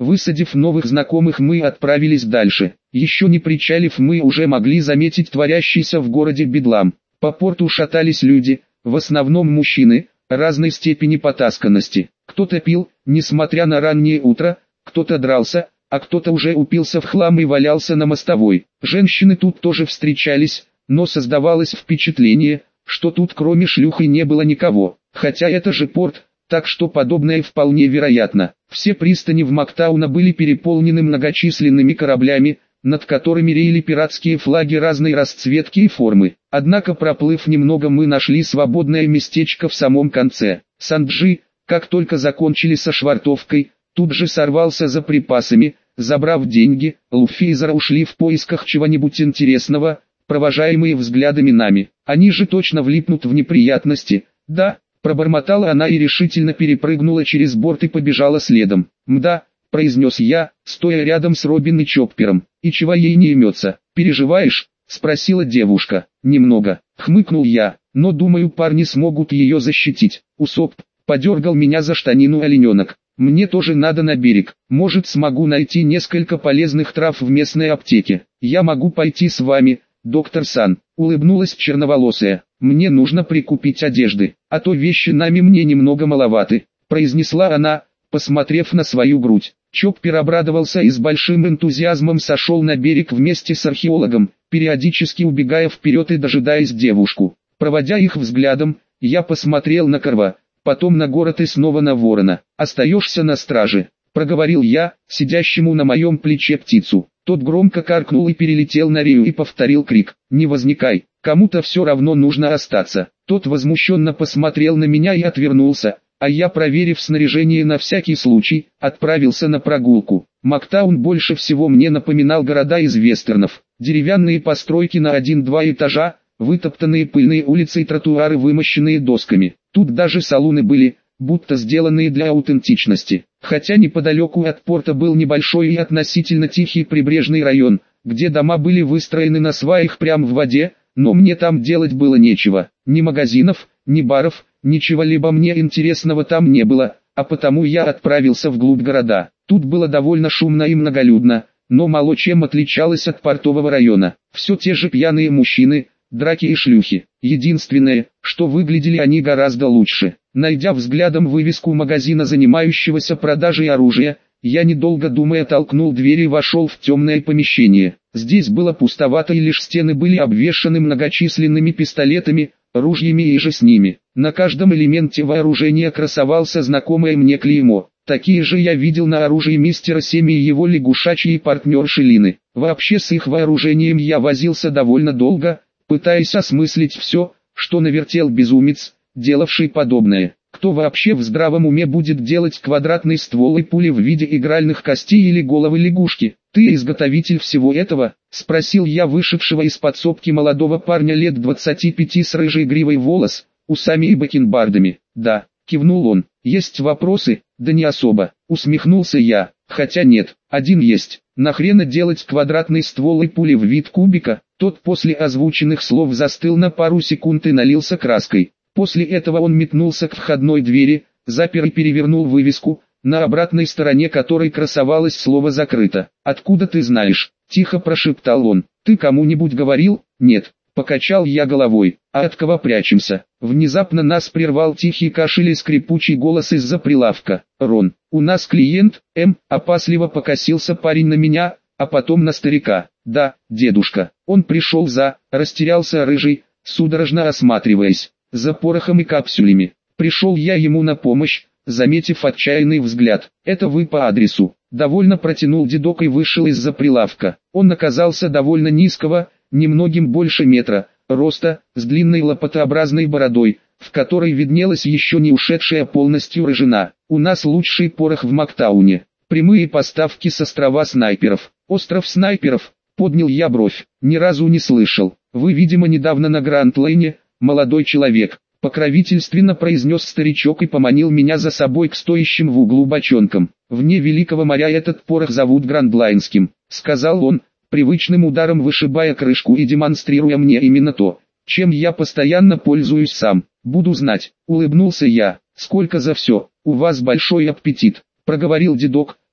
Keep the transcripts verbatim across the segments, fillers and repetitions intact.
Высадив новых знакомых, мы отправились дальше. Еще не причалив, мы уже могли заметить творящийся в городе бедлам. По порту шатались люди, в основном мужчины, разной степени потасканности. Кто-то пил, несмотря на раннее утро, кто-то дрался, а кто-то уже упился в хлам и валялся на мостовой. Женщины тут тоже встречались, но создавалось впечатление, что тут кроме шлюхи не было никого. Хотя это же порт, так что подобное вполне вероятно. Все пристани в Мактауна были переполнены многочисленными кораблями, над которыми реяли пиратские флаги разной расцветки и формы. Однако, проплыв немного, мы нашли свободное местечко в самом конце. Санджи, как только закончили со швартовкой, тут же сорвался за припасами. Забрав деньги, Луфи и Зара ушли в поисках чего-нибудь интересного, провожаемые взглядами нами. Они же точно влипнут в неприятности. Да, пробормотала она и решительно перепрыгнула через борт и побежала следом. «Мда», — произнес я, стоя рядом с Робин и Чоппером. «И чего ей не имется? Переживаешь?» — спросила девушка. «Немного», — хмыкнул я, — «но думаю, парни смогут ее защитить». Усоп подергал меня за штанину олененок. «Мне тоже надо на берег. Может, смогу найти несколько полезных трав в местной аптеке. Я могу пойти с вами, доктор Сан», — улыбнулась черноволосая. «Мне нужно прикупить одежды, а то вещи нами мне немного маловаты», — произнесла она, посмотрев на свою грудь. Чоппер обрадовался и с большим энтузиазмом сошел на берег вместе с археологом, периодически убегая вперед и дожидаясь девушку. Проводя их взглядом, я посмотрел на Корва, потом на город и снова на ворона. «Остаешься на страже», — проговорил я, сидящему на моем плече птицу. Тот громко каркнул и перелетел на рею и повторил крик: «Не возникай, кому-то все равно нужно остаться». Тот возмущенно посмотрел на меня и отвернулся, а я, проверив снаряжение на всякий случай, отправился на прогулку. Мактаун больше всего мне напоминал города из вестернов. Деревянные постройки на один-два этажа, вытоптанные пыльные улицы и тротуары, вымощенные досками. Тут даже салуны были, будто сделанные для аутентичности. Хотя неподалеку от порта был небольшой и относительно тихий прибрежный район, где дома были выстроены на сваях прямо в воде, но мне там делать было нечего. Ни магазинов, ни баров, ничего-либо мне интересного там не было, а потому я отправился вглубь города. Тут было довольно шумно и многолюдно, но мало чем отличалось от портового района. Все те же пьяные мужчины, драки и шлюхи. Единственное, что выглядели они гораздо лучше. Найдя взглядом вывеску магазина, занимающегося продажей оружия, я, недолго думая, толкнул дверь и вошел в темное помещение. Здесь было пустовато, и лишь стены были обвешаны многочисленными пистолетами, ружьями и же с ними. На каждом элементе вооружения красовался знакомое мне клеймо. Такие же я видел на оружии мистера Семи и его лягушачьей партнерши Лины. Вообще с их вооружением я возился довольно долго, пытаясь осмыслить все, что навертел безумец, делавший подобное. Кто вообще в здравом уме будет делать квадратный ствол и пули в виде игральных костей или головы лягушки? «Ты изготовитель всего этого?» — спросил я вышедшего из подсобки молодого парня лет двадцати пяти с рыжей гривой волос, усами и бакенбардами. «Да», — кивнул он. «Есть вопросы?» «Да не особо», — усмехнулся я. «Хотя нет, один есть. Нахрена делать квадратный ствол и пули в вид кубика?» Тот после озвученных слов застыл на пару секунд и налился краской. После этого он метнулся к входной двери, запер и перевернул вывеску, на обратной стороне которой красовалось слово «закрыто». «Откуда ты знаешь?» – тихо прошептал он. «Ты кому-нибудь говорил?» «Нет», – покачал я головой. «А от кого прячемся?» Внезапно нас прервал тихий кашель и скрипучий голос из-за прилавка. «Рон, у нас клиент, М», – опасливо покосился парень на меня, а потом на старика. «Да, дедушка». Он пришел за, растерялся рыжий, судорожно осматриваясь. «За порохом и капсулями». Пришел я ему на помощь, заметив отчаянный взгляд. «Это вы по адресу». Довольно протянул дедок и вышел из-за прилавка. Он оказался довольно низкого, немногим больше метра, роста, с длинной лопатообразной бородой, в которой виднелась еще не ушедшая полностью рыжина. «У нас лучший порох в Мактауне. Прямые поставки с острова снайперов». «Остров снайперов?» — поднял я бровь. «Ни разу не слышал. Вы, видимо, недавно на Гранд-Лейне, молодой человек», — покровительственно произнес старичок и поманил меня за собой к стоящим в углу бочонкам. «Вне Великого моря этот порох зовут Грандлайнским», — сказал он, привычным ударом вышибая крышку и демонстрируя мне именно то, чем я постоянно пользуюсь сам. «Буду знать», — улыбнулся я. «Сколько за все? У вас большой аппетит», — проговорил дедок,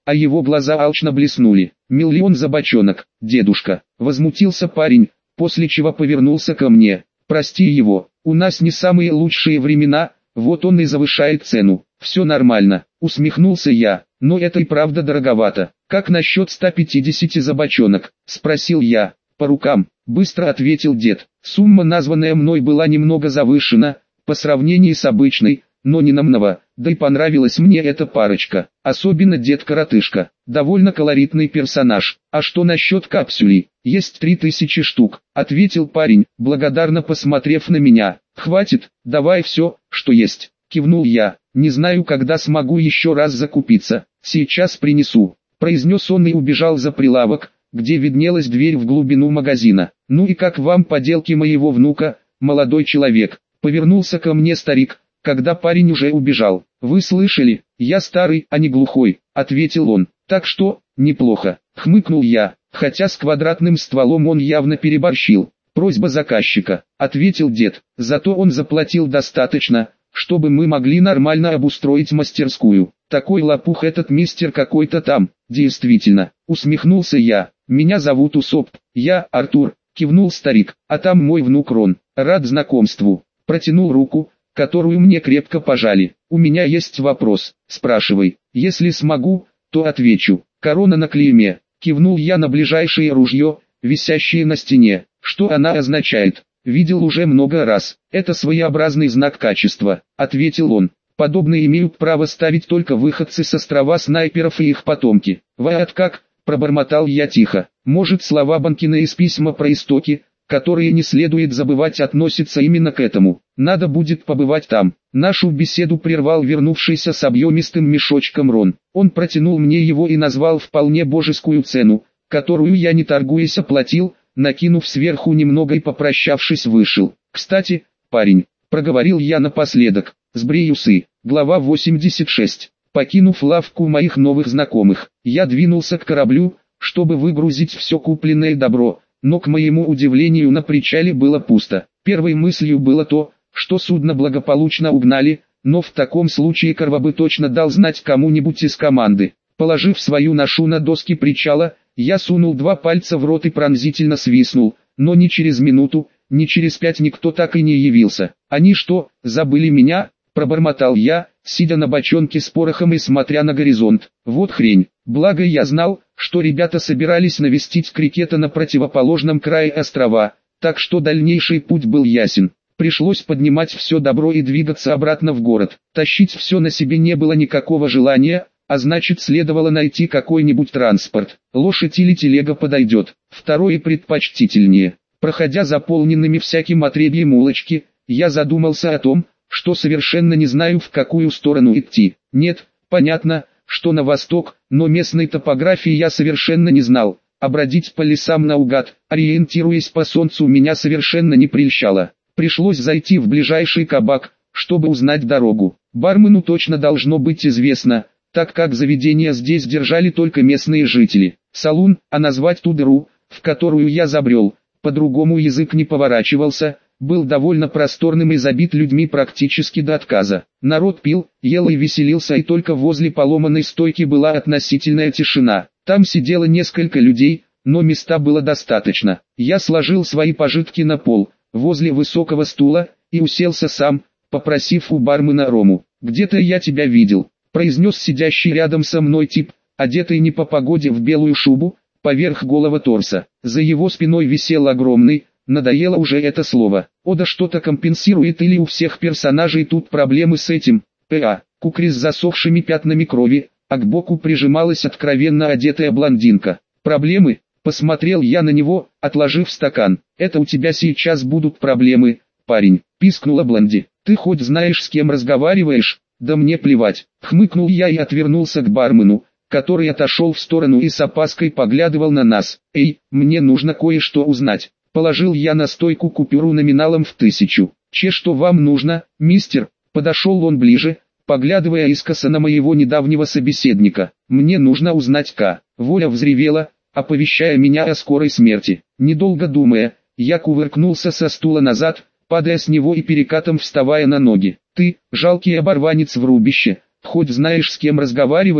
а его глаза алчно блеснули. «Миллион за бочонок, дедушка!» — возмутился парень, после чего повернулся ко мне. «Прости его, у нас не самые лучшие времена, вот он и завышает цену». «Все нормально», — усмехнулся я, — «но это и правда дороговато». «Как насчет ста пятидесяти за бочонок?» — спросил я. «По рукам», — быстро ответил дед. Сумма, названная мной, была немного завышена, по сравнению с обычной, но не намного, да и понравилась мне эта парочка, особенно дед-коротышка, довольно колоритный персонаж. «А что насчет капсулей?» «Есть три тысячи штук», — ответил парень, благодарно посмотрев на меня. «Хватит, давай все, что есть», — кивнул я. «Не знаю, когда смогу еще раз закупиться, сейчас принесу», — произнес он и убежал за прилавок, где виднелась дверь в глубину магазина. «Ну и как вам поделки моего внука, молодой человек?» — повернулся ко мне старик, когда парень уже убежал. «Вы слышали, я старый, а не глухой», — ответил он. «Так что, неплохо», — хмыкнул я, хотя с квадратным стволом он явно переборщил. «Просьба заказчика», — ответил дед, — «зато он заплатил достаточно, чтобы мы могли нормально обустроить мастерскую. Такой лопух этот мистер какой-то там». «Действительно», — усмехнулся я, — «меня зовут Усоп, я Артур», — кивнул старик, — «а там мой внук Рон, рад знакомству». Протянул руку, которую мне крепко пожали. «У меня есть вопрос, спрашивай, если смогу, то отвечу». «Корона на клейме», — кивнул я на ближайшее ружье, висящее на стене. «Что она означает?» «Видел уже много раз, это своеобразный знак качества», — ответил он. «Подобные имеют право ставить только выходцы с острова снайперов и их потомки». «Вот как?» — пробормотал я тихо. «Может, слова Банкина из письма про истоки, которые не следует забывать, относятся именно к этому. Надо будет побывать там». Нашу беседу прервал вернувшийся с объемистым мешочком Рон. Он протянул мне его и назвал вполне божескую цену, которую я, не торгуясь, оплатил, накинув сверху немного и, попрощавшись, вышел. «Кстати, парень», — проговорил я напоследок, — «сбрей усы». Глава восемьдесят шесть. Покинув лавку моих новых знакомых, я двинулся к кораблю, чтобы выгрузить все купленное добро, но к моему удивлению на причале было пусто. Первой мыслью было то, что судно благополучно угнали, но в таком случае Карва бы точно дал знать кому-нибудь из команды. Положив свою ношу на доски причала, я сунул два пальца в рот и пронзительно свистнул, но ни через минуту, ни через пять никто так и не явился. «Они что, забыли меня?» — пробормотал я, сидя на бочонке с порохом и смотря на горизонт. Вот хрень. Благо я знал, что ребята собирались навестить крикета на противоположном крае острова, так что дальнейший путь был ясен. Пришлось поднимать все добро и двигаться обратно в город. Тащить все на себе не было никакого желания, а значит, следовало найти какой-нибудь транспорт. Лошадь или телега подойдет, второе предпочтительнее. Проходя заполненными всяким отребьем улочки, я задумался о том, что совершенно не знаю, в какую сторону идти. Нет, понятно, что на восток, но местной топографии я совершенно не знал, а бродить по лесам наугад, ориентируясь по солнцу, меня совершенно не прельщало. Пришлось зайти в ближайший кабак, чтобы узнать дорогу. Бармену точно должно быть известно, так как заведение здесь держали только местные жители. Салун, а назвать ту дыру, в которую я забрел, по-другому язык не поворачивался, был довольно просторным и забит людьми практически до отказа. Народ пил, ел и веселился, и только возле поломанной стойки была относительная тишина. Там сидело несколько людей, но места было достаточно. Я сложил свои пожитки на пол, возле высокого стула, и уселся сам, попросив у бармена рому. «Где-то я тебя видел», — произнес сидящий рядом со мной тип, одетый не по погоде в белую шубу, поверх голого торса. За его спиной висел огромный, надоело уже это слово, Ода что-то компенсирует или у всех персонажей тут проблемы с этим, ПА, кукри с засохшими пятнами крови, а к боку прижималась откровенно одетая блондинка. «Проблемы?» — посмотрел я на него, отложив стакан. «Это у тебя сейчас будут проблемы, парень», — пискнула блонди. «Ты хоть знаешь, с кем разговариваешь?» «Да мне плевать», — хмыкнул я и отвернулся к бармену, который отошел в сторону и с опаской поглядывал на нас. «Эй, мне нужно кое-что узнать». Положил я на стойку купюру номиналом в тысячу. «Че, что вам нужно, мистер?» Подошел он ближе, поглядывая искоса на моего недавнего собеседника. «Мне нужно узнать К». Воля взревела, оповещая меня о скорой смерти. Недолго думая, я кувыркнулся со стула назад, падая с него и перекатом вставая на ноги. «Ты, жалкий оборванец в рубище, хоть знаешь, с кем разговариваешь?»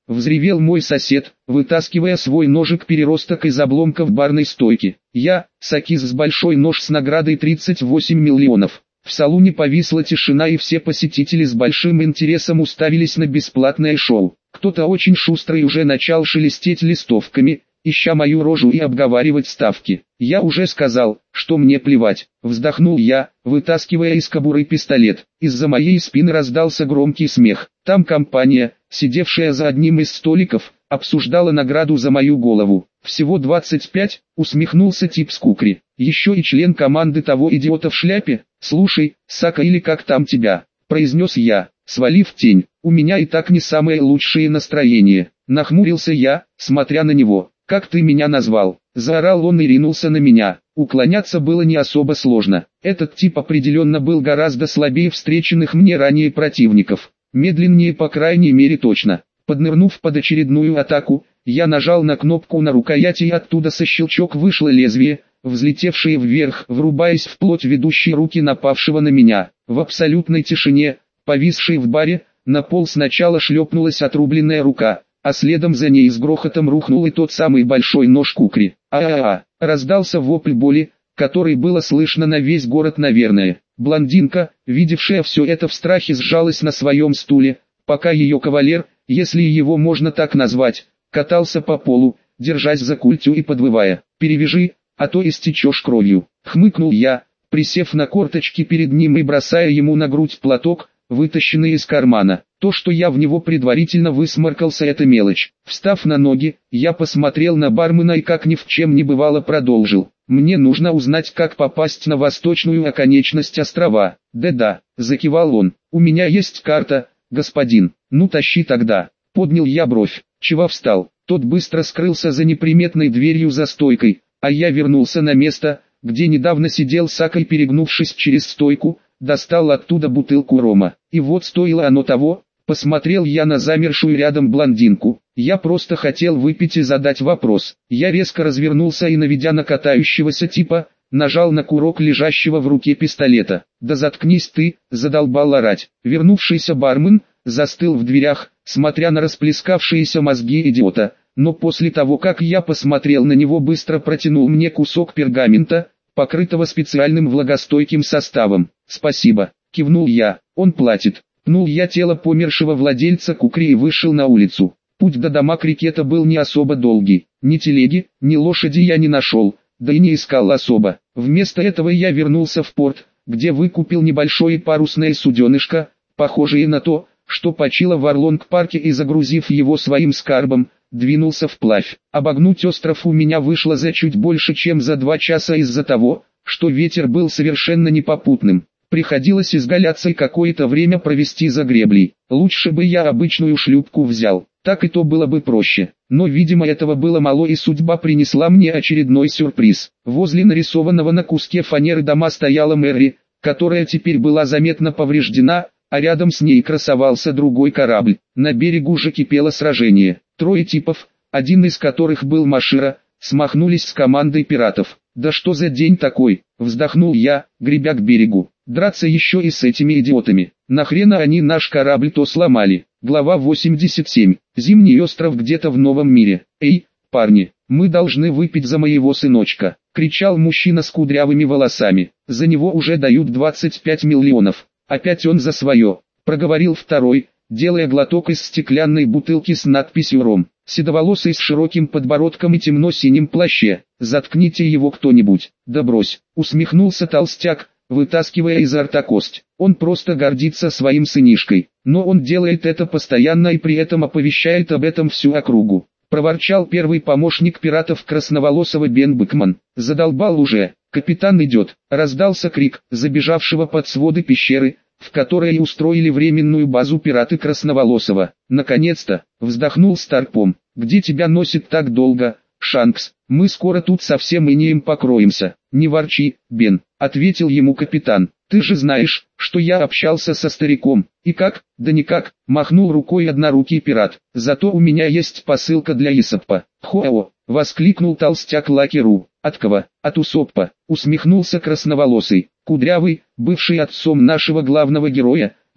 взревел мой сосед, вытаскивая свой ножик-переросток из обломков барной стойки. Я, Сакиз с большой нож с наградой тридцать восемь миллионов. В салоне повисла тишина, и все посетители с большим интересом уставились на бесплатное шоу. Кто-то очень шустрый уже начал шелестеть листовками, ища мою рожу и обговаривать ставки. Я уже сказал, что мне плевать. Вздохнул я, вытаскивая из кобуры пистолет. Из-за моей спины раздался громкий смех. Там компания, сидевшая за одним из столиков, обсуждала награду за мою голову. Всего двадцать пять, усмехнулся тип с кукри. Еще и член команды того идиота в шляпе. Слушай, Сака или как там тебя, произнес я, свалив тень. У меня и так не самое лучшее настроение. Нахмурился я, смотря на него. «Как ты меня назвал?» – заорал он и ринулся на меня. Уклоняться было не особо сложно. Этот тип определенно был гораздо слабее встреченных мне ранее противников. Медленнее, по крайней мере, точно. Поднырнув под очередную атаку, я нажал на кнопку на рукояти, и оттуда со щелчок вышло лезвие, взлетевшее вверх, врубаясь в плоть ведущей руки напавшего на меня. В абсолютной тишине, повисшей в баре, на пол сначала шлепнулась отрубленная рука, а следом за ней с грохотом рухнул и тот самый большой нож кукри. А-а-а, раздался вопль боли, который было слышно на весь город, наверное. Блондинка, видевшая все это в страхе, сжалась на своем стуле, пока ее кавалер, если его можно так назвать, катался по полу, держась за культю и подвывая: «Перевяжи, а то истечешь кровью». Хмыкнул я, присев на корточки перед ним и бросая ему на грудь платок, вытащенный из кармана. То, что я в него предварительно высморкался, это мелочь. Встав на ноги, я посмотрел на бармена и как ни в чем не бывало продолжил: «Мне нужно узнать, как попасть на восточную оконечность острова». «Да-да», закивал он, «у меня есть карта, господин». «Ну тащи тогда». Поднял я бровь. «Чего встал?» Тот быстро скрылся за неприметной дверью за стойкой, а я вернулся на место, где недавно сидел Сака, и, перегнувшись через стойку, достал оттуда бутылку рома. И вот стоило оно того. Посмотрел я на замершую рядом блондинку. Я просто хотел выпить и задать вопрос. Я резко развернулся и, наведя на катающегося типа, нажал на курок лежащего в руке пистолета. «Да заткнись ты», задолбал орать. Вернувшийся бармен застыл в дверях, смотря на расплескавшиеся мозги идиота, но после того, как я посмотрел на него, быстро протянул мне кусок пергамента, покрытого специальным влагостойким составом. «Спасибо», кивнул я, «он платит». Пнул я тело помершего владельца кукри и вышел на улицу. Путь до дома крикета был не особо долгий. Ни телеги, ни лошади я не нашел, да и не искал особо. Вместо этого я вернулся в порт, где выкупил небольшое парусное суденышко, похожее на то, что почило в Орлонг-парке, и, загрузив его своим скарбом, двинулся вплавь. Обогнуть остров у меня вышло за чуть больше, чем за два часа, из-за того, что ветер был совершенно непопутным. Приходилось изгаляться и какое-то время провести за греблей. Лучше бы я обычную шлюпку взял, так и то было бы проще. Но, видимо, этого было мало, и судьба принесла мне очередной сюрприз. Возле нарисованного на куске фанеры дома стояла Мэри, которая теперь была заметно повреждена, а рядом с ней красовался другой корабль. На берегу же кипело сражение. Трое типов, один из которых был Машира, смахнулись с командой пиратов. «Да что за день такой?» – вздохнул я, гребя к берегу. «Драться еще и с этими идиотами. Нахрена они наш корабль-то сломали?» Глава восемьдесят семь. Зимний остров где-то в новом мире. «Эй, парни, мы должны выпить за моего сыночка!» – кричал мужчина с кудрявыми волосами. «За него уже дают двадцать пять миллионов. Опять он за свое!» – проговорил второй, делая глоток из стеклянной бутылки с надписью «Ром». Седоволосый с широким подбородком и темно-синим плаще. «Заткните его кто-нибудь!» «Да брось!» — усмехнулся толстяк, вытаскивая изо рта кость. «Он просто гордится своим сынишкой, но он делает это постоянно и при этом оповещает об этом всю округу», — проворчал первый помощник пиратов красноволосого Бен Бэкман. «Задолбал уже! Капитан идет!» — раздался крик забежавшего под своды пещеры, в которой и устроили временную базу пираты красноволосого. «Наконец-то!» — вздохнул Старпом. «Где тебя носит так долго, Шанкс? Мы скоро тут совсем инеем покроемся». «Не ворчи, Бен», — ответил ему капитан. «Ты же знаешь, что я общался со стариком». «И как?» «Да никак», — махнул рукой однорукий пират. «Зато у меня есть посылка для Исоппа». «Хоу!» — воскликнул толстяк Лакеру. «От кого?» «От Усоппа», — усмехнулся красноволосый. Кудрявый, бывший отцом нашего главного героя,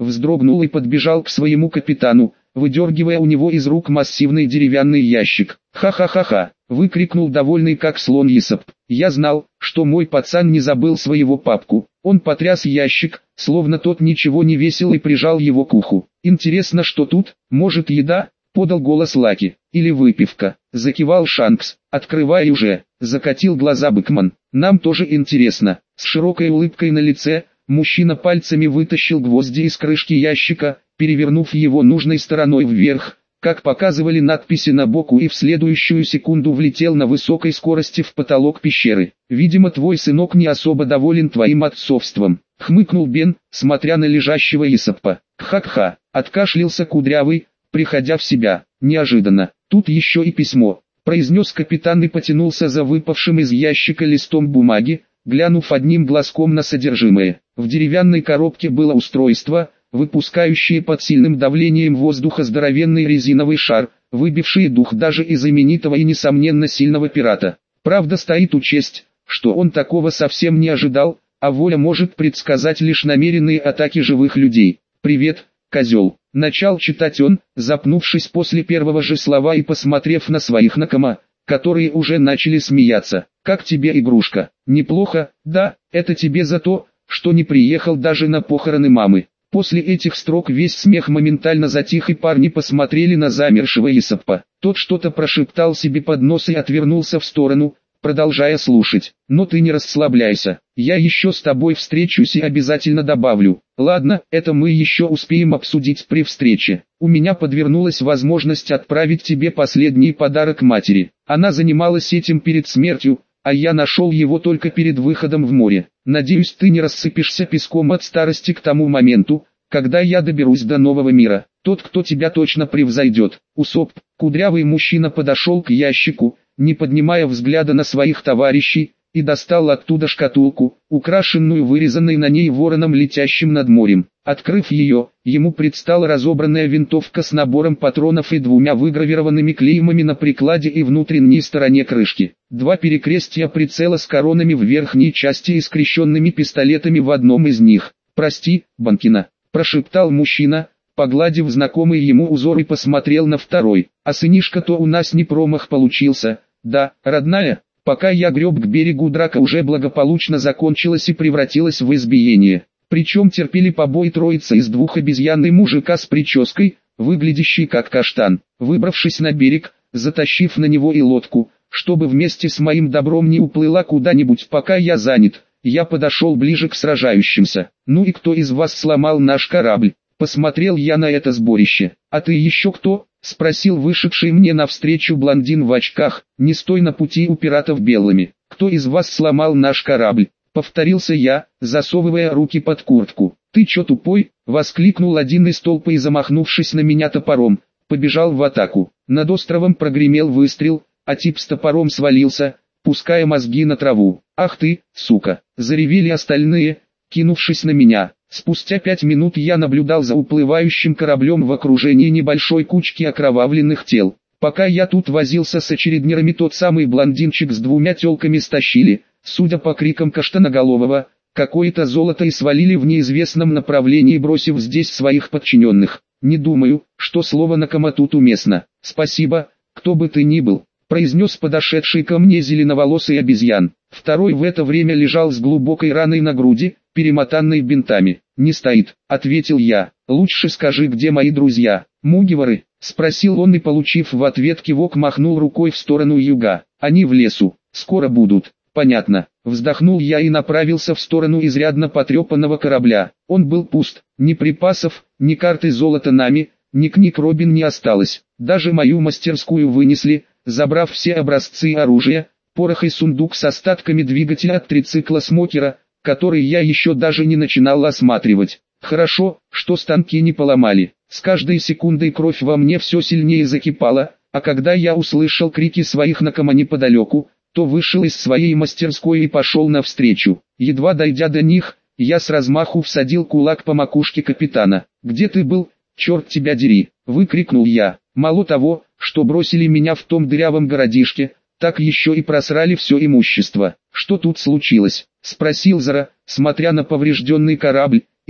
вздрогнул и подбежал к своему капитану, выдергивая у него из рук массивный деревянный ящик. «Ха-ха-ха-ха!» — выкрикнул довольный как слон Исап. «Я знал, что мой пацан не забыл своего папку». Он потряс ящик, словно тот ничего не весил, и прижал его к уху. «Интересно, что тут? Может, еда?» — подал голос Лаки. «Или выпивка?» — закивал Шанкс. «Открывай уже!» — закатил глаза Быкман. «Нам тоже интересно». С широкой улыбкой на лице, мужчина пальцами вытащил гвозди из крышки ящика, перевернув его нужной стороной вверх, как показывали надписи на боку, и в следующую секунду влетел на высокой скорости в потолок пещеры. «Видимо, твой сынок не особо доволен твоим отцовством», — хмыкнул Бен, смотря на лежащего Исапа. «Ха-ха», — откашлялся Кудрявый, приходя в себя. «Неожиданно. Тут еще и письмо», — произнес капитан и потянулся за выпавшим из ящика листом бумаги, глянув одним глазком на содержимое. В деревянной коробке было устройство, выпускающее под сильным давлением воздуха здоровенный резиновый шар, выбивший дух даже из именитого и несомненно сильного пирата. Правда, стоит учесть, что он такого совсем не ожидал, а воля может предсказать лишь намеренные атаки живых людей. «Привет, козел», — начал читать он, запнувшись после первого же слова и посмотрев на своих накома, которые уже начали смеяться. «Как тебе игрушка?» «Неплохо, да, это тебе за то, что не приехал даже на похороны мамы». После этих строк весь смех моментально затих, и парни посмотрели на замершего Исапа. Тот что-то прошептал себе под нос и отвернулся в сторону, продолжая слушать. «Но ты не расслабляйся, я еще с тобой встречусь и обязательно добавлю». «Ладно, это мы еще успеем обсудить при встрече. У меня подвернулась возможность отправить тебе последний подарок матери. Она занималась этим перед смертью, а я нашел его только перед выходом в море. Надеюсь, ты не рассыпешься песком от старости к тому моменту, когда я доберусь до нового мира. Тот, кто тебя точно превзойдет». Усоп, кудрявый мужчина, подошел к ящику, не поднимая взгляда на своих товарищей, и достал оттуда шкатулку, украшенную вырезанной на ней вороном, летящим над морем. Открыв ее, ему предстала разобранная винтовка с набором патронов и двумя выгравированными клеймами на прикладе и внутренней стороне крышки. Два перекрестия прицела с коронами в верхней части и скрещенными пистолетами в одном из них. «Прости, Банкина», — прошептал мужчина, погладив знакомый ему узор, и посмотрел на второй. «А сынишка-то у нас не промах получился. Да, родная?» Пока я греб к берегу, драка уже благополучно закончилась и превратилась в избиение. Причем терпели побои троица из двух обезьян и мужика с прической, выглядящий как каштан. Выбравшись на берег, затащив на него и лодку, чтобы вместе с моим добром не уплыла куда-нибудь, пока я занят, я подошел ближе к сражающимся. «Ну и кто из вас сломал наш корабль?» Посмотрел я на это сборище. «А ты еще кто?» — спросил вышедший мне навстречу блондин в очках. «Не стой на пути у пиратов белыми. Кто из вас сломал наш корабль?» — повторился я, засовывая руки под куртку. «Ты че тупой?» — воскликнул один из толпы и, замахнувшись на меня топором, побежал в атаку. Над островом прогремел выстрел, а тип с топором свалился, пуская мозги на траву. «Ах ты, сука!» — заревели остальные, кинувшись на меня. Спустя пять минут я наблюдал за уплывающим кораблем в окружении небольшой кучки окровавленных тел. Пока я тут возился с очереднерами, тот самый блондинчик с двумя телками стащили, судя по крикам Каштаноголового, какое-то золото и свалили в неизвестном направлении, бросив здесь своих подчиненных. Не думаю, что слово «накома» тут уместно. «Спасибо, кто бы ты ни был», — произнес подошедший ко мне зеленоволосый обезьян. Второй в это время лежал с глубокой раной на груди, перемотанной бинтами. «Не стоит», — ответил я. «Лучше скажи, где мои друзья?» «Мугивары?» — спросил он и, получив в ответ кивок, махнул рукой в сторону юга. «Они в лесу. Скоро будут». «Понятно». Вздохнул я и направился в сторону изрядно потрепанного корабля. Он был пуст. Ни припасов, ни карты золота нами, ни книг Робин не осталось. Даже мою мастерскую вынесли, забрав все образцы оружия, порох и сундук с остатками двигателя от трицикла Смокера, который я еще даже не начинал осматривать. Хорошо, что станки не поломали. С каждой секундой кровь во мне все сильнее закипала, а когда я услышал крики своих накома неподалеку, то вышел из своей мастерской и пошел навстречу. Едва дойдя до них, я с размаху всадил кулак по макушке капитана. «Где ты был, черт тебя дери?» — выкрикнул я. Мало того, что бросили меня в том дырявом городишке, так еще и просрали все имущество. «Что тут случилось?» — спросил Зара, смотря на поврежденный корабль,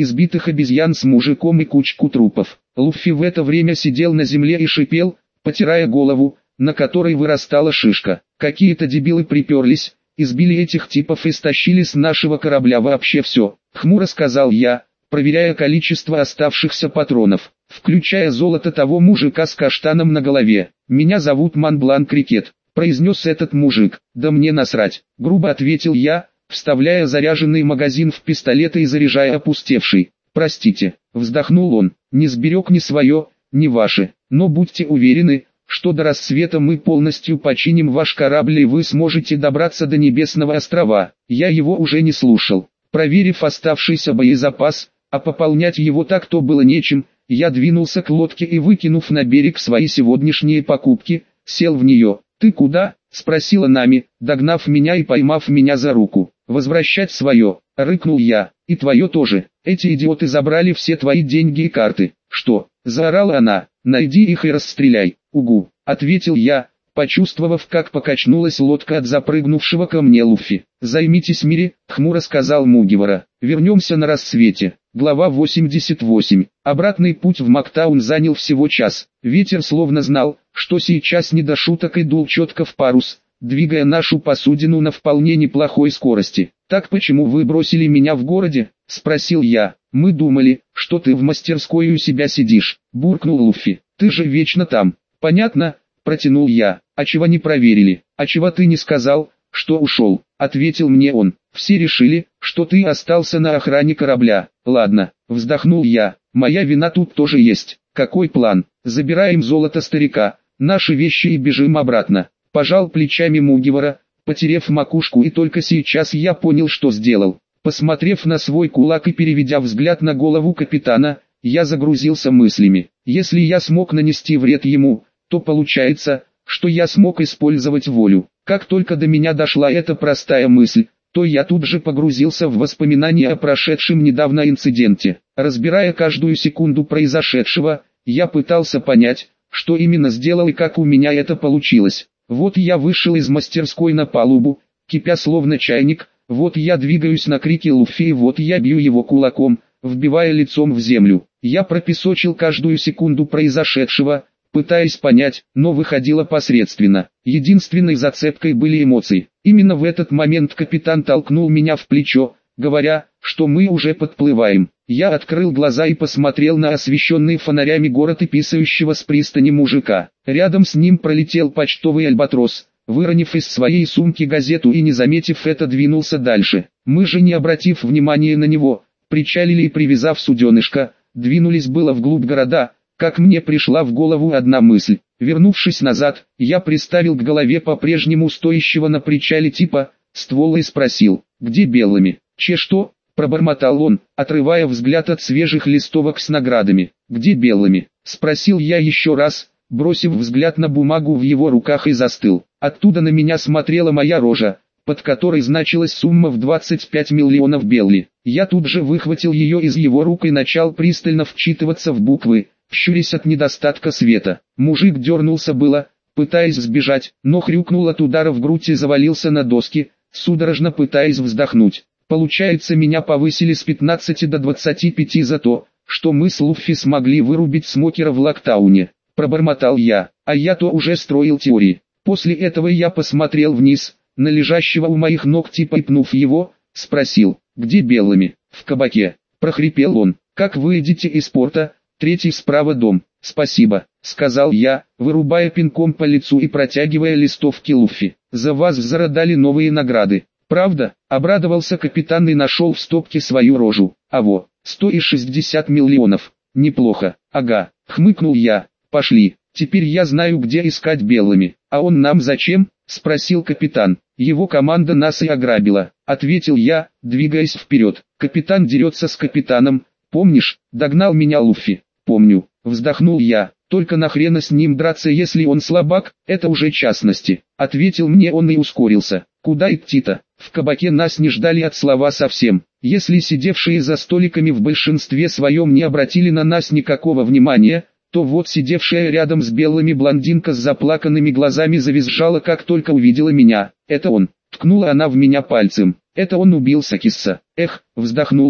избитых обезьян с мужиком и кучку трупов. Луффи в это время сидел на земле и шипел, потирая голову, на которой вырастала шишка. Какие-то дебилы приперлись, избили этих типов и стащили с нашего корабля вообще все. Хмуро сказал я, проверяя количество оставшихся патронов, включая золото того мужика с каштаном на голове. «Меня зовут Монблан Крикет», — произнес этот мужик. «Да мне насрать», — грубо ответил я, вставляя заряженный магазин в пистолет и заряжая опустевший. «Простите», — вздохнул он, — «не сберег ни свое, ни ваше, но будьте уверены, что до рассвета мы полностью починим ваш корабль и вы сможете добраться до Небесного острова». Я его уже не слушал. Проверив оставшийся боезапас, а пополнять его так-то было нечем, я двинулся к лодке и, выкинув на берег свои сегодняшние покупки, сел в нее. «Ты куда?» — спросила Нами, догнав меня и поймав меня за руку. «Возвращать свое», — рыкнул я, — «и твое тоже. Эти идиоты забрали все твои деньги и карты». «Что?» — заорала она. «Найди их и расстреляй». «Угу», — ответил я, почувствовав, как покачнулась лодка от запрыгнувшего ко мне Луффи. «Займитесь Мири», — хмуро сказал Мугивара. «Вернемся на рассвете». Глава восемьдесят восемь. Обратный путь в Мактаун занял всего час. Ветер словно знал, что сейчас не до шуток, и дул четко в парус, двигая нашу посудину на вполне неплохой скорости. «Так почему вы бросили меня в городе?» — спросил я. «Мы думали, что ты в мастерской у себя сидишь», — буркнул Луффи. «Ты же вечно там». «Понятно», — протянул я. «А чего не проверили? А чего ты не сказал, что ушел?» — ответил мне он. «Все решили, что ты остался на охране корабля». «Ладно», — вздохнул я, — «моя вина тут тоже есть». «Какой план?» «Забираем золото старика, наши вещи и бежим обратно». Пожал плечами Мугивара, потерев макушку, и только сейчас я понял, что сделал. Посмотрев на свой кулак и переведя взгляд на голову капитана, я загрузился мыслями. Если я смог нанести вред ему, то получается, что я смог использовать волю. Как только до меня дошла эта простая мысль, то я тут же погрузился в воспоминания о прошедшем недавно инциденте. Разбирая каждую секунду произошедшего, я пытался понять, что именно сделал и как у меня это получилось. Вот я вышел из мастерской на палубу, кипя словно чайник, вот я двигаюсь на крики Луффи, и вот я бью его кулаком, вбивая лицом в землю. Я пропесочил каждую секунду произошедшего, пытаясь понять, но выходило посредственно. Единственной зацепкой были эмоции. Именно в этот момент капитан толкнул меня в плечо, говоря, что мы уже подплываем. Я открыл глаза и посмотрел на освещенный фонарями город и писающего с пристани мужика. Рядом с ним пролетел почтовый альбатрос, выронив из своей сумки газету, и, не заметив это, двинулся дальше. Мы же, не обратив внимания на него, причалили и, привязав суденышко, двинулись было вглубь города, как мне пришла в голову одна мысль. Вернувшись назад, я приставил к голове по-прежнему стоящего на причале типа ствола и спросил: «Где Беллами?» «Че что?» — пробормотал он, отрывая взгляд от свежих листовок с наградами. «Где Беллами?» — спросил я еще раз, бросив взгляд на бумагу в его руках, и застыл. Оттуда на меня смотрела моя рожа, под которой значилась сумма в двадцать пять миллионов белли. Я тут же выхватил ее из его рук и начал пристально вчитываться в буквы, щурясь от недостатка света. Мужик дернулся было, пытаясь сбежать, но хрюкнул от удара в грудь и завалился на доски, судорожно пытаясь вздохнуть. Получается, меня повысили с пятнадцати до двадцати пяти за то, что мы с Луффи смогли вырубить Смокера в Локтауне. Пробормотал я, а я-то уже строил теории. После этого я посмотрел вниз, на лежащего у моих ног типа, и, пнув его, спросил: «Где Беллами?» «В кабаке», — прохрипел он. «Как выйдете из порта, третий справа дом». «Спасибо», — сказал я, вырубая пинком по лицу и протягивая листовки Луффи. «За вас зародали новые награды». «Правда?» — обрадовался капитан и нашел в стопке свою рожу. «А во, сто шестьдесят миллионов. Неплохо». «Ага», — хмыкнул я. «Пошли, теперь я знаю, где искать Беллами». «А он нам зачем?» — спросил капитан. «Его команда нас и ограбила», — ответил я, двигаясь вперед. «Капитан дерется с капитаном, помнишь?» — догнал меня Луффи. «Помню», — вздохнул я. «Только нахрена с ним драться, если он слабак, это уже частности», — ответил мне он и ускорился. «Куда идти-то? В кабаке нас не ждали от слова совсем. Если сидевшие за столиками в большинстве своем не обратили на нас никакого внимания, то вот сидевшая рядом с Беллами блондинка с заплаканными глазами завизжала, как только увидела меня. «Это он!» — ткнула она в меня пальцем. «Это он убил Сакисса». «Эх!» — вздохнул я,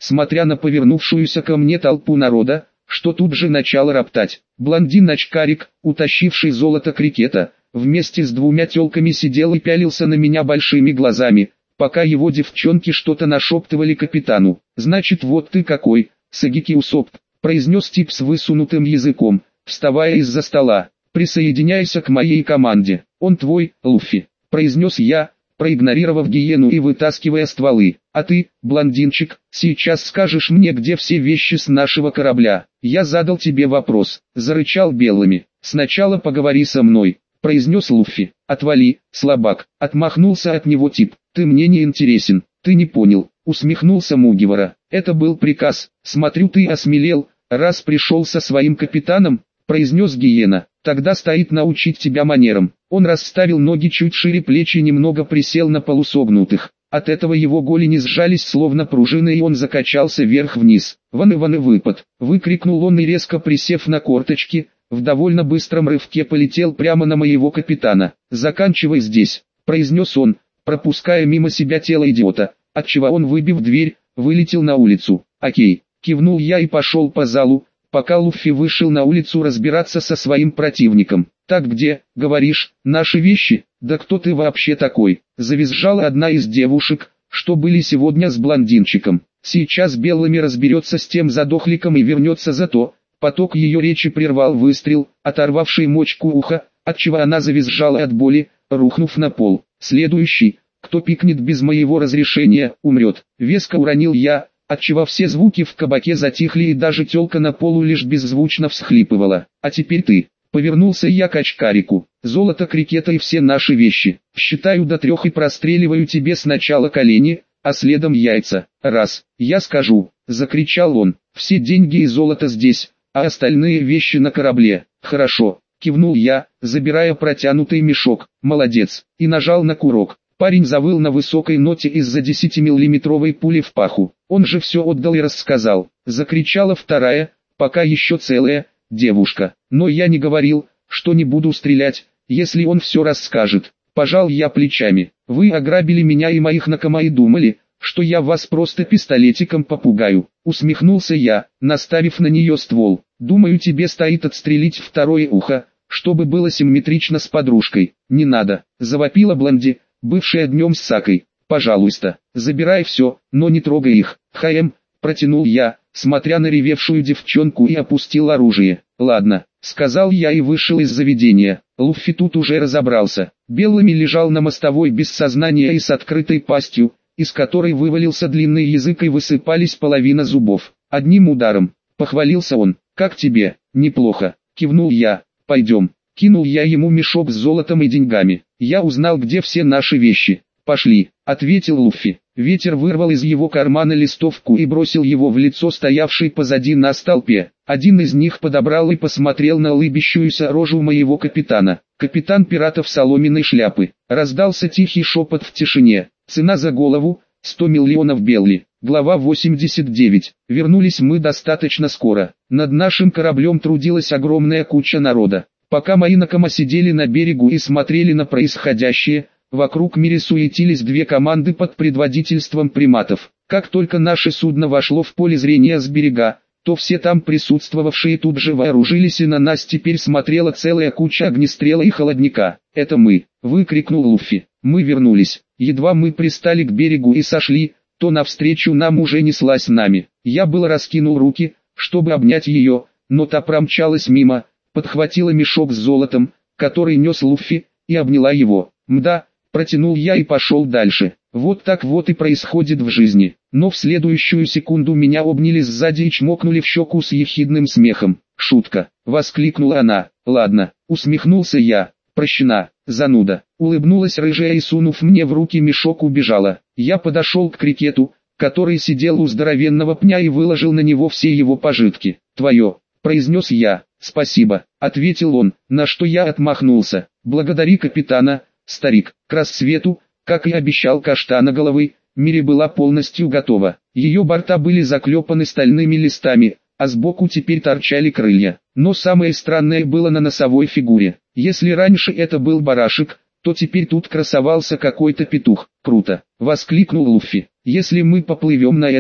смотря на повернувшуюся ко мне толпу народа, что тут же начало роптать. Блондин-очкарик, утащивший золото крикета, вместе с двумя тёлками сидел и пялился на меня большими глазами, пока его девчонки что-то нашептывали капитану. «Значит, вот ты какой, Сагики Усопт», — произнес тип с высунутым языком, вставая из-за стола. «Присоединяйся к моей команде. Он твой, Луффи», — произнес я, проигнорировав гиену и вытаскивая стволы. «А ты, блондинчик, сейчас скажешь мне, где все вещи с нашего корабля?» «Я задал тебе вопрос», — зарычал Беллами. «Сначала поговори со мной», — произнес Луффи. «Отвали, слабак», — отмахнулся от него тип. «Ты мне не интересен, ты не понял», — усмехнулся Мугивара. «Это был приказ. Смотрю, ты осмелел, раз пришел со своим капитаном», — произнес гиена. «Тогда стоит научить тебя манерам». Он расставил ноги чуть шире плеч и немного присел на полусогнутых. От этого его голени сжались словно пружины, и он закачался вверх-вниз. «Ван-и-ван-и выпад!» — выкрикнул он и, резко присев на корточки, в довольно быстром рывке полетел прямо на моего капитана. «Заканчивай здесь», — произнес он, пропуская мимо себя тело идиота, отчего он, выбив дверь, вылетел на улицу. «Окей», — кивнул я и пошел по залу, пока Луффи вышел на улицу разбираться со своим противником. «Так где, говоришь, наши вещи? Да кто ты вообще такой?» — завизжала одна из девушек, что были сегодня с блондинчиком. «Сейчас Беллами разберется с тем задохликом и вернется за то». Поток ее речи прервал выстрел, оторвавший мочку уха, отчего она завизжала от боли, рухнув на пол. «Следующий, кто пикнет без моего разрешения, умрет», — веско уронил я, отчего все звуки в кабаке затихли и даже тёлка на полу лишь беззвучно всхлипывала. «А теперь ты», — повернулся я к очкарику. «Золото крикета и все наши вещи. Считаю до трех и простреливаю тебе сначала колени, а следом яйца. Раз, я скажу», — закричал он. «Все деньги и золото здесь, а остальные вещи на корабле». «Хорошо», — кивнул я, забирая протянутый мешок. «Молодец», и нажал на курок. Парень завыл на высокой ноте из-за десятимиллиметровой пули в паху. «Он же все отдал и рассказал», — закричала вторая, пока еще целая, девушка. «Но я не говорил, что не буду стрелять, если он все расскажет». Пожал я плечами. «Вы ограбили меня и моих накома и думали, что я вас просто пистолетиком попугаю», — усмехнулся я, наставив на нее ствол. «Думаю, тебе стоит отстрелить второе ухо, чтобы было симметрично с подружкой». «Не надо», — завопила Блонди, бывшая днем с Сакой. «Пожалуйста, забирай все, но не трогай их». «Хэм», — протянул я, смотря на ревевшую девчонку, и опустил оружие. «Ладно», — сказал я и вышел из заведения. Луффи тут уже разобрался. Беллами лежал на мостовой без сознания и с открытой пастью, из которой вывалился длинный язык и высыпались половина зубов. «Одним ударом», — похвалился он. «Как тебе?» «Неплохо», — кивнул я. «Пойдем». Кинул я ему мешок с золотом и деньгами. «Я узнал, где все наши вещи». «Пошли», — ответил Луффи. Ветер вырвал из его кармана листовку и бросил его в лицо стоявшей позади нас толпе. Один из них подобрал и посмотрел на улыбящуюся рожу моего капитана. «Капитан пиратов соломенной шляпы». Раздался тихий шепот в тишине. «Цена за голову — сто миллионов белли». Глава восемьдесят девять. Вернулись мы достаточно скоро. Над нашим кораблем трудилась огромная куча народа. Пока мои накома сидели на берегу и смотрели на происходящее, вокруг мире суетились две команды под предводительством приматов. Как только наше судно вошло в поле зрения с берега, то все там присутствовавшие тут же вооружились, и на нас теперь смотрела целая куча огнестрела и холодника. «Это мы!» — выкрикнул Луффи. Мы вернулись. Едва мы пристали к берегу и сошли, то навстречу нам уже неслась нами. Я было раскинул руки, чтобы обнять ее, но та промчалась мимо, подхватила мешок с золотом, который нес Луффи, и обняла его. «Мда», — протянул я и пошел дальше. Вот так вот и происходит в жизни. Но в следующую секунду меня обняли сзади и чмокнули в щеку с ехидным смехом. «Шутка», — воскликнула она. «Ладно», — усмехнулся я. «Прощена, зануда». Улыбнулась рыжая и, сунув мне в руки мешок, убежала. Я подошел к крикету, который сидел у здоровенного пня, и выложил на него все его пожитки. «Твое», — произнес я. «Спасибо», — ответил он, на что я отмахнулся. «Благодари капитана, старик». К рассвету, как и обещал Каштаноголовый, Мири была полностью готова. Ее борта были заклепаны стальными листами, а сбоку теперь торчали крылья. Но самое странное было на носовой фигуре. Если раньше это был барашек, то теперь тут красовался какой-то петух. «Круто!» — воскликнул Луффи. «Если мы поплывем на этом,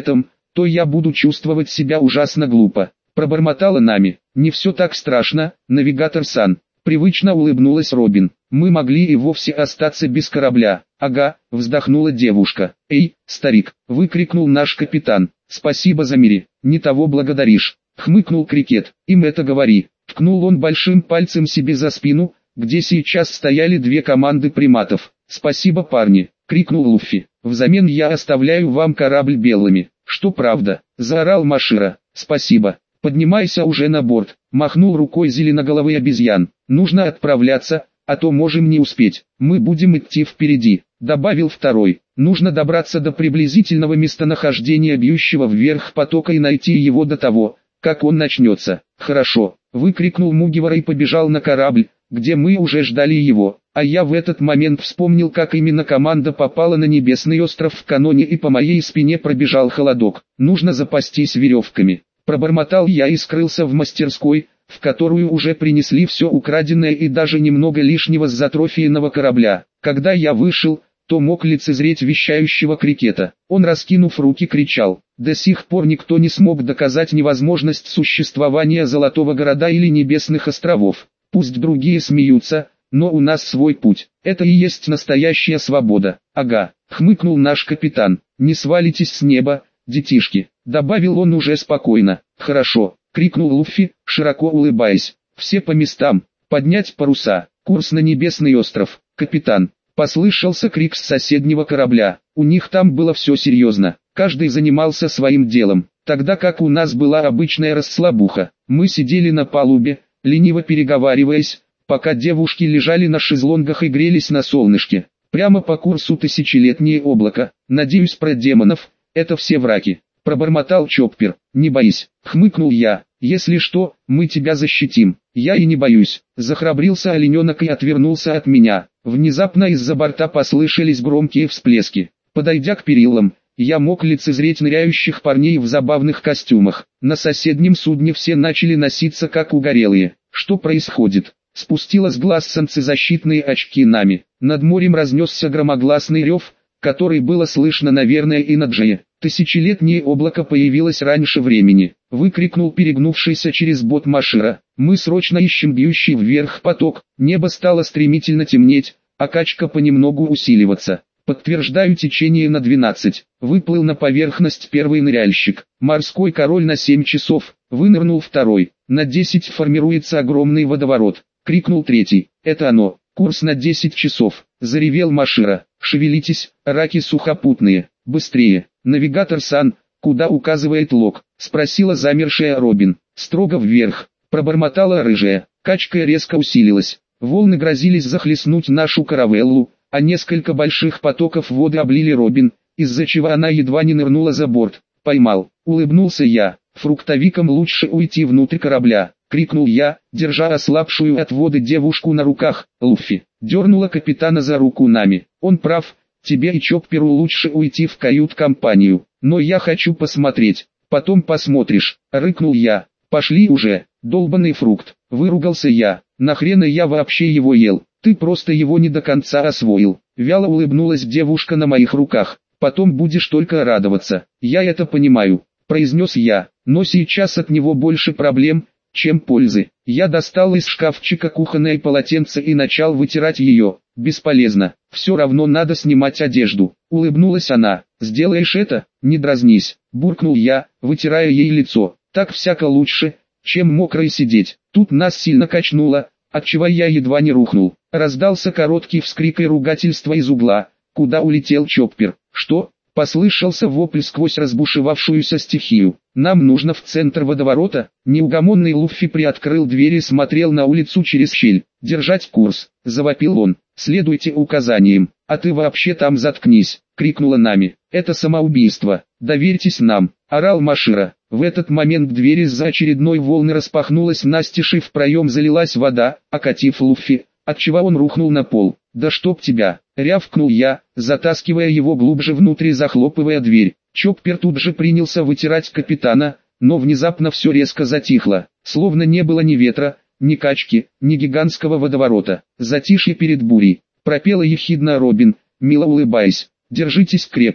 то я буду чувствовать себя ужасно глупо. Пробормотала Нами. Не все так страшно, навигатор-сан. Привычно улыбнулась Робин. Мы могли и вовсе остаться без корабля. Ага, вздохнула девушка. Эй, старик, выкрикнул наш капитан. Спасибо за мири, не того благодаришь. Хмыкнул Крикет. Им это говори. Ткнул он большим пальцем себе за спину, где сейчас стояли две команды приматов. «Спасибо, парни!» — крикнул Луффи. «Взамен я оставляю вам корабль белыми». «Что правда?» — заорал Машира. «Спасибо. Поднимайся уже на борт», — махнул рукой зеленоголовый обезьян. «Нужно отправляться, а то можем не успеть. Мы будем идти впереди», — добавил второй. «Нужно добраться до приблизительного местонахождения бьющего вверх потока и найти его до того, как он начнется». «Хорошо», — выкрикнул Мугивара и побежал на корабль, где мы уже ждали его. А я в этот момент вспомнил, как именно команда попала на небесный остров в каноне, и по моей спине пробежал холодок. Нужно запастись веревками. Пробормотал я и скрылся в мастерской, в которую уже принесли все украденное и даже немного лишнего с затрофейного корабля. Когда я вышел, то мог лицезреть вещающего Крикета. Он, раскинув руки, кричал: «До сих пор никто не смог доказать невозможность существования Золотого Города или Небесных островов. Пусть другие смеются, но у нас свой путь. Это и есть настоящая свобода». «Ага», — хмыкнул наш капитан. «Не свалитесь с неба, детишки», — добавил он уже спокойно. «Хорошо», — крикнул Луффи, широко улыбаясь. «Все по местам, поднять паруса, курс на Небесный остров, капитан». Послышался крик с соседнего корабля. У них там было все серьезно. Каждый занимался своим делом, тогда как у нас была обычная расслабуха. Мы сидели на палубе, лениво переговариваясь, пока девушки лежали на шезлонгах и грелись на солнышке. Прямо по курсу тысячелетнее облако. «Надеюсь, про демонов, это все враки», — пробормотал Чоппер. «Не боись», — хмыкнул я. «Если что, мы тебя защитим». «Я и не боюсь», — захрабрился олененок и отвернулся от меня. Внезапно из-за борта послышались громкие всплески. Подойдя к перилам, я мог лицезреть ныряющих парней в забавных костюмах. На соседнем судне все начали носиться как угорелые. «Что происходит?» — спустила с глаз солнцезащитные очки Нами. Над морем разнесся громогласный рев, который было слышно, наверное, и на Джее. «Тысячелетнее облако появилось раньше времени», — выкрикнул перегнувшийся через бот Машира. «Мы срочно ищем бьющий вверх поток». Небо стало стремительно темнеть, а качка понемногу усиливаться. «Подтверждаю течение на двенадцать. Выплыл на поверхность первый ныряльщик. Морской король на семь часов. Вынырнул второй. На десять формируется огромный водоворот», — крикнул третий. «Это оно. Курс на десять часов», — заревел Машира. «Шевелитесь, раки сухопутные, быстрее». «Навигатор-сан, куда указывает лог?» — спросила замершая Робин. «Строго вверх», — пробормотала рыжая. Качка резко усилилась. Волны грозились захлестнуть нашу каравеллу, а несколько больших потоков воды облили Робин, из-за чего она едва не нырнула за борт. «Поймал», — улыбнулся я. «Фруктовикам лучше уйти внутрь корабля», — крикнул я, держа ослабшую от воды девушку на руках. Луффи дернула капитана за руку Нами. «Он прав. Тебе и Чопперу лучше уйти в кают-компанию, но я хочу посмотреть». «Потом посмотришь», — рыкнул я. «Пошли уже, долбаный фрукт», — выругался я. «Нахрена я вообще его ел? Ты просто его не до конца освоил». Вяло улыбнулась девушка на моих руках. «Потом будешь только радоваться». «Я это понимаю», — произнес я, «но сейчас от него больше проблем, чем пользы». Я достал из шкафчика кухонное полотенце и начал вытирать ее. «Бесполезно, все равно надо снимать одежду», — улыбнулась она. «Сделаешь это? Не дразнись», — буркнул я, вытирая ей лицо. «Так всяко лучше, чем мокрой сидеть». Тут нас сильно качнуло, отчего я едва не рухнул. Раздался короткий вскрик и ругательство из угла, куда улетел Чоппер. «Что?» — послышался вопль сквозь разбушевавшуюся стихию. «Нам нужно в центр водоворота». Неугомонный Луффи приоткрыл дверь и смотрел на улицу через щель. «Держать курс», — завопил он. «Следуйте указаниям». «А ты вообще там заткнись», — крикнула Нами. «Это самоубийство. Доверьтесь нам», — орал Машира. В этот момент дверь из-за очередной волны распахнулась настежь, и в проем залилась вода, окатив Луффи, отчего он рухнул на пол. «Да чтоб тебя!» — рявкнул я, затаскивая его глубже внутрь и захлопывая дверь. Чоппер тут же принялся вытирать капитана, но внезапно все резко затихло, словно не было ни ветра, ни качки, ни гигантского водоворота. «Затишье перед бурей», — пропела ехидно Робин, мило улыбаясь. «Держитесь крепче».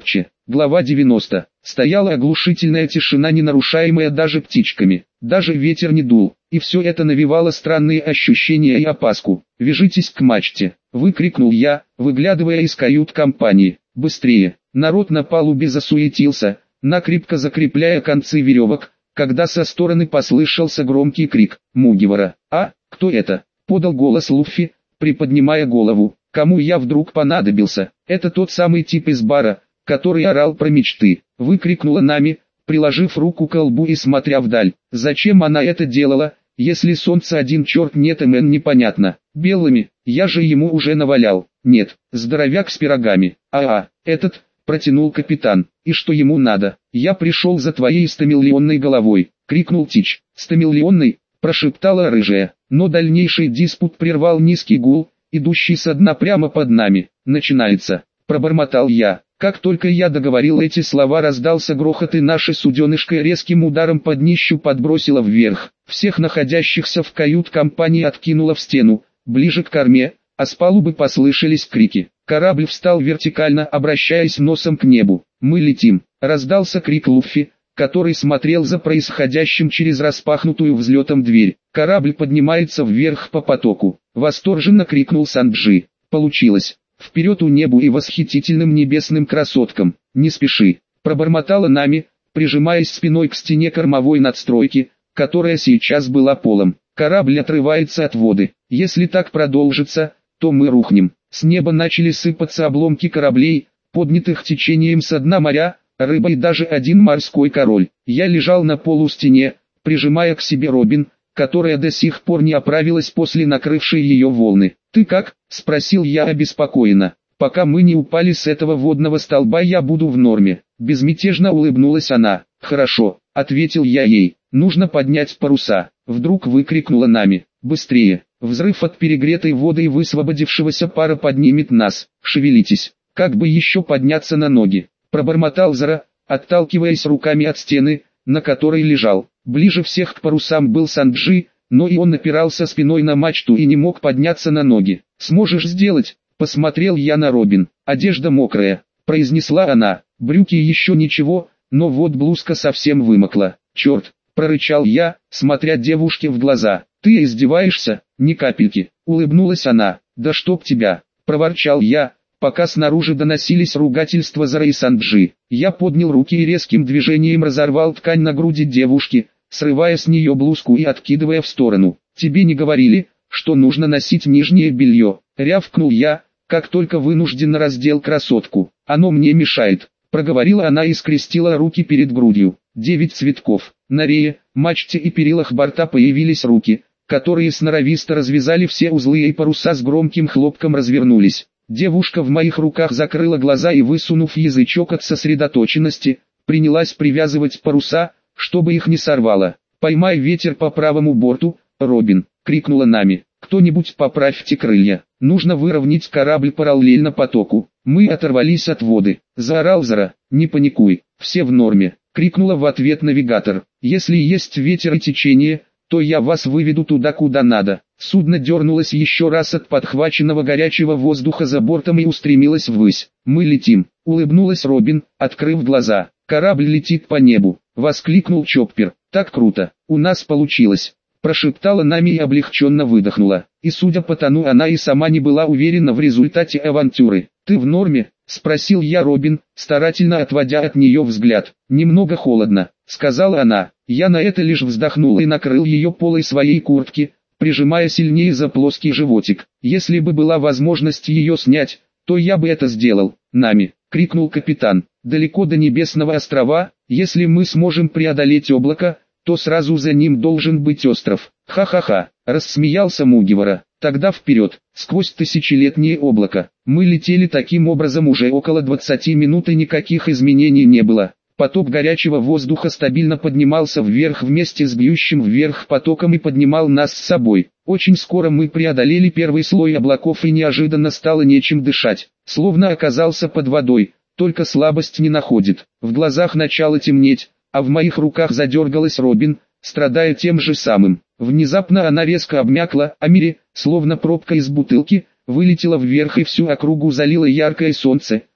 Глава девяностая. Стояла оглушительная тишина, не нарушаемая даже птичками. Даже ветер не дул, и все это навевало странные ощущения и опаску. «Вяжитесь к мачте!» — выкрикнул я, выглядывая из кают-компании. «Быстрее!» Народ на палубе засуетился, накрепко закрепляя концы веревок, когда со стороны послышался громкий крик Мугивара. «А, кто это?» — подал голос Луффи, приподнимая голову. «Кому я вдруг понадобился?» «Это тот самый тип из бара, который орал про мечты», — выкрикнула Нами, приложив руку к лбу и смотря вдаль. Зачем она это делала, если солнце один черт нет и мэн непонятно. Белыми, я же ему уже навалял. Нет, здоровяк с пирогами. А-а, этот, протянул капитан. И что ему надо? Я пришел за твоей стомиллионной головой, крикнул Тич. Стомиллионной, прошептала рыжая. Но дальнейший диспут прервал низкий гул, идущий со дна прямо под нами. Начинается, пробормотал я. Как только я договорил эти слова, раздался грохот, и наше суденышко резким ударом под днищу подбросило вверх. Всех находящихся в кают-компании откинуло в стену, ближе к корме, а с палубы послышались крики. Корабль встал вертикально, обращаясь носом к небу. «Мы летим!» — раздался крик Луффи, который смотрел за происходящим через распахнутую взлетом дверь. «Корабль поднимается вверх по потоку!» — восторженно крикнул Санджи. «Получилось! Вперед у небу и восхитительным небесным красоткам! Не спеши!» — пробормотала Нами, прижимаясь спиной к стене кормовой надстройки, которая сейчас была полом. «Корабль отрывается от воды. Если так продолжится, то мы рухнем». С неба начали сыпаться обломки кораблей, поднятых течением со дна моря, рыба и даже один морской король. Я лежал на полу стене, прижимая к себе Робин, которая до сих пор не оправилась после накрывшей ее волны. «Ты как?» — спросил я обеспокоенно. «Пока мы не упали с этого водного столба, я буду в норме». Безмятежно улыбнулась она. «Хорошо», — ответил я ей. «Нужно поднять паруса». Вдруг выкрикнула Нами. «Быстрее!» Взрыв от перегретой воды и высвободившегося пара поднимет нас. «Шевелитесь!» «Как бы еще подняться на ноги?» Пробормотал Зара, отталкиваясь руками от стены, на которой лежал. Ближе всех к парусам был Санджи, но и он опирался спиной на мачту и не мог подняться на ноги. «Сможешь сделать?» Посмотрел я на Робин. «Одежда мокрая», произнесла она. «Брюки еще ничего, но вот блузка совсем вымокла». «Черт!» прорычал я, смотря девушке в глаза. «Ты издеваешься?» «Ни капельки», улыбнулась она. «Да чтоб тебя!» проворчал я, пока снаружи доносились ругательства Зара и Санджи. Я поднял руки и резким движением разорвал ткань на груди девушки, срывая с нее блузку и откидывая в сторону. «Тебе не говорили, что нужно носить нижнее белье?» рявкнул я, как только вынужденно раздел красотку. «Оно мне мешает», проговорила она и скрестила руки перед грудью. Девять цветков. На рее, мачте и перилах борта появились руки, которые сноровисто развязали все узлы и паруса с громким хлопком развернулись. Девушка в моих руках закрыла глаза и, высунув язычок от сосредоточенности, принялась привязывать паруса, чтобы их не сорвало. «Поймай ветер по правому борту, Робин!» — крикнула Нами. «Кто-нибудь поправьте крылья, нужно выровнять корабль параллельно потоку». Мы оторвались от воды. Заорал Зара. «Не паникуй, все в норме!» — крикнула в ответ навигатор. «Если есть ветер и течение, то я вас выведу туда, куда надо». Судно дернулось еще раз от подхваченного горячего воздуха за бортом и устремилось ввысь. «Мы летим», — улыбнулась Робин, открыв глаза. «Корабль летит по небу», — воскликнул Чоппер. «Так круто, у нас получилось», — прошептала Нами и облегченно выдохнула. И судя по тону, она и сама не была уверена в результате авантюры. «Ты в норме?» — спросил я Робин, старательно отводя от нее взгляд. «Немного холодно», — сказала она. Я на это лишь вздохнул и накрыл ее полой своей куртки, прижимая сильнее за плоский животик. «Если бы была возможность ее снять, то я бы это сделал». «Нами!» — крикнул капитан. «Далеко до Небесного острова, если мы сможем преодолеть облако, то сразу за ним должен быть остров». «Ха-ха-ха!» — рассмеялся Мугивара. «Тогда вперед, сквозь тысячелетнее облако». Мы летели таким образом уже около двадцати минут и никаких изменений не было. Поток горячего воздуха стабильно поднимался вверх вместе с бьющим вверх потоком и поднимал нас с собой. Очень скоро мы преодолели первый слой облаков и неожиданно стало нечем дышать. Словно оказался под водой, только слабость не находит. В глазах начало темнеть, а в моих руках задергалась Робин, страдая тем же самым. Внезапно она резко обмякла, а Мири, словно пробка из бутылки, вылетела вверх и всю округу залило яркое солнце,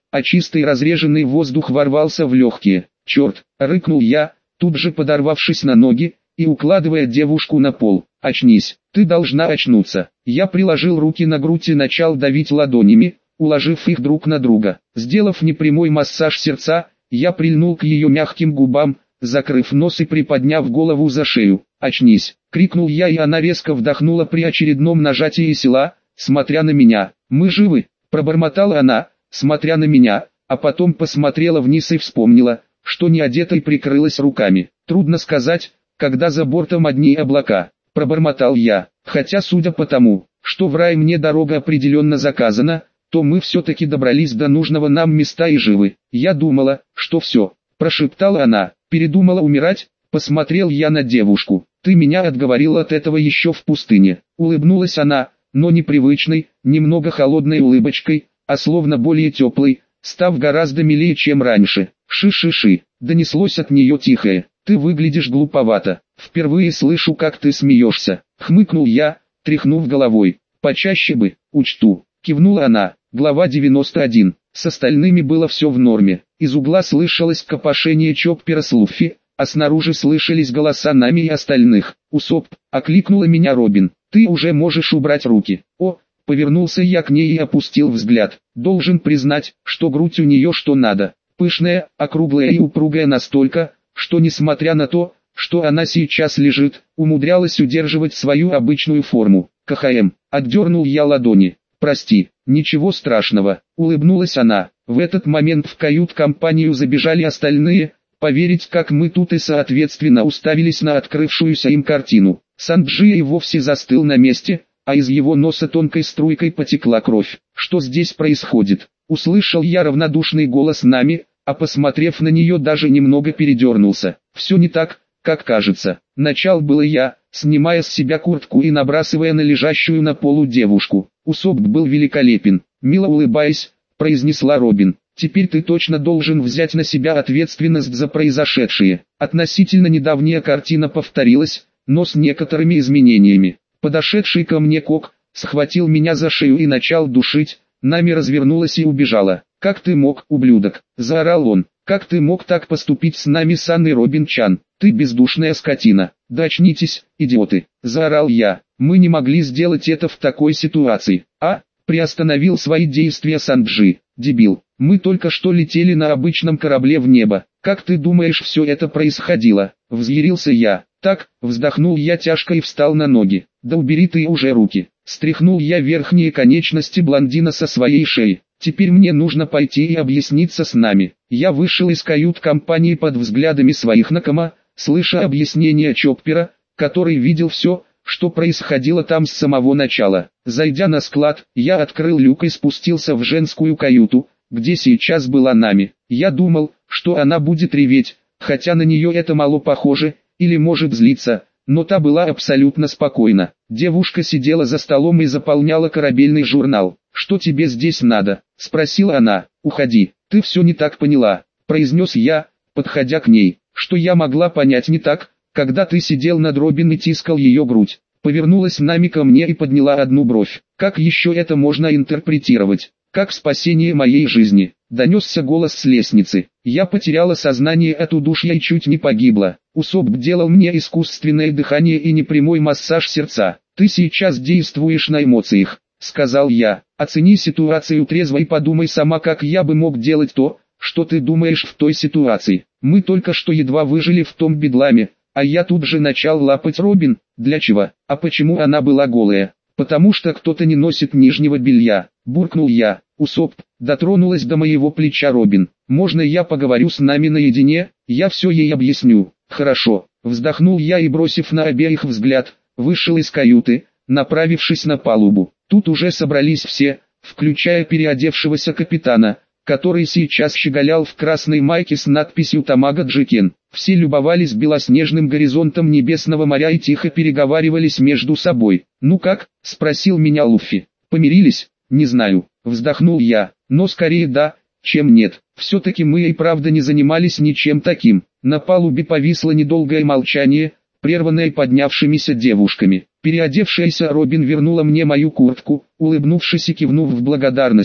а чистый разреженный воздух ворвался в легкие. «Черт!» — рыкнул я, тут же подорвавшись на ноги и укладывая девушку на пол. «Очнись, ты должна очнуться». Я приложил руки на грудь и начал давить ладонями, уложив их друг на друга. Сделав непрямой массаж сердца, я прильнул к ее мягким губам, закрыв нос и приподняв голову за шею. «Очнись!» — крикнул я, и она резко вдохнула при очередном нажатии села, смотря на меня. «Мы живы!» — пробормотала она, смотря на меня, а потом посмотрела вниз и вспомнила, что не одета и прикрылась руками. «Трудно сказать, когда за бортом одни облака», — пробормотал я. Хотя судя по тому, что в рай мне дорога определенно заказана, то мы все-таки добрались до нужного нам места и живы. «Я думала, что все», — прошептала она. «Передумала умирать?» — посмотрел я на девушку. «Ты меня отговорил от этого еще в пустыне». Улыбнулась она, но непривычной, немного холодной улыбочкой, а словно более теплой, став гораздо милее, чем раньше. «Ши-ши-ши», — донеслось от нее тихое. «Ты выглядишь глуповато. Впервые слышу, как ты смеешься», — хмыкнул я, тряхнув головой. «Почаще бы, учту», — кивнула она. Глава девяносто один. С остальными было все в норме. Из угла слышалось копошение Чоппера с Луффи, а снаружи слышались голоса Нами и остальных. «Усоп», — окликнула меня Робин. «Ты уже можешь убрать руки». «О», — повернулся я к ней и опустил взгляд. Должен признать, что грудь у нее что надо. Пышная, округлая и упругая настолько, что несмотря на то, что она сейчас лежит, умудрялась удерживать свою обычную форму. «КХМ», — отдернул я ладони. «Прости, ничего страшного», — улыбнулась она. В этот момент в кают-компанию забежали остальные, поверить, как мы тут, и соответственно уставились на открывшуюся им картину. Санджи и вовсе застыл на месте, а из его носа тонкой струйкой потекла кровь. «Что здесь происходит?» — услышал я равнодушный голос Нами, а посмотрев на нее даже немного передернулся. «Все не так, как кажется». Начал было я, снимая с себя куртку и набрасывая на лежащую на полу девушку. «Усоп был великолепен», — мило улыбаясь, произнесла Робин. «Теперь ты точно должен взять на себя ответственность за произошедшее». Относительно недавняя картина повторилась, но с некоторыми изменениями. Подошедший ко мне Кок схватил меня за шею и начал душить. Нами развернулась и убежала. «Как ты мог, ублюдок?» – заорал он. «Как ты мог так поступить с нами, с Анной Робин-чан? Ты бездушная скотина!» «Да очнитесь, идиоты!» – заорал я. «Мы не могли сделать это в такой ситуации». «А?» – приостановил свои действия Санджи. «Дебил, мы только что летели на обычном корабле в небо. Как ты думаешь, все это происходило?» – взъярился я. «Так», – вздохнул я тяжко и встал на ноги. «Да убери ты уже руки!» Стряхнул я верхние конечности блондина со своей шеи. «Теперь мне нужно пойти и объясниться с Нами». Я вышел из кают-компании под взглядами своих накома, слыша объяснения Чоппера, который видел все, что происходило там с самого начала. Зайдя на склад, я открыл люк и спустился в женскую каюту, где сейчас была Нами. Я думал, что она будет реветь, хотя на нее это мало похоже, или может злиться, но та была абсолютно спокойна. Девушка сидела за столом и заполняла корабельный журнал. «Что тебе здесь надо?» – спросила она. «Уходи, ты все не так поняла», – произнес я, подходя к ней. «Что я могла понять не так, когда ты сидел над Робин и тискал ее грудь?» Повернулась Нами ко мне и подняла одну бровь. «Как еще это можно интерпретировать? Как спасение моей жизни?» Донесся голос с лестницы. Я потеряла сознание от удушья и чуть не погибла. Усоп делал мне искусственное дыхание и непрямой массаж сердца. «Ты сейчас действуешь на эмоциях», — сказал я. «Оцени ситуацию трезво и подумай сама, как я бы мог делать то, что ты думаешь в той ситуации. Мы только что едва выжили в том бедламе, а я тут же начал лапать Робин. Для чего? А почему она была голая? Потому что кто-то не носит нижнего белья», — буркнул я. «Усоп», — дотронулась до моего плеча Робин. «Можно я поговорю с Нами наедине? Я все ей объясню». «Хорошо», — вздохнул я и, бросив на обеих взгляд, вышел из каюты, направившись на палубу. Тут уже собрались все, включая переодевшегося капитана, который сейчас щеголял в красной майке с надписью «Тамага Джикен». Все любовались белоснежным горизонтом небесного моря и тихо переговаривались между собой. «Ну как?» – спросил меня Луффи. «Помирились?» «Не знаю», – вздохнул я, – «но скорее да, чем нет. Все-таки мы и правда не занимались ничем таким». На палубе повисло недолгое молчание, прерванное поднявшимися девушками. Переодевшаяся Робин вернула мне мою куртку, улыбнувшись и кивнув в благодарность,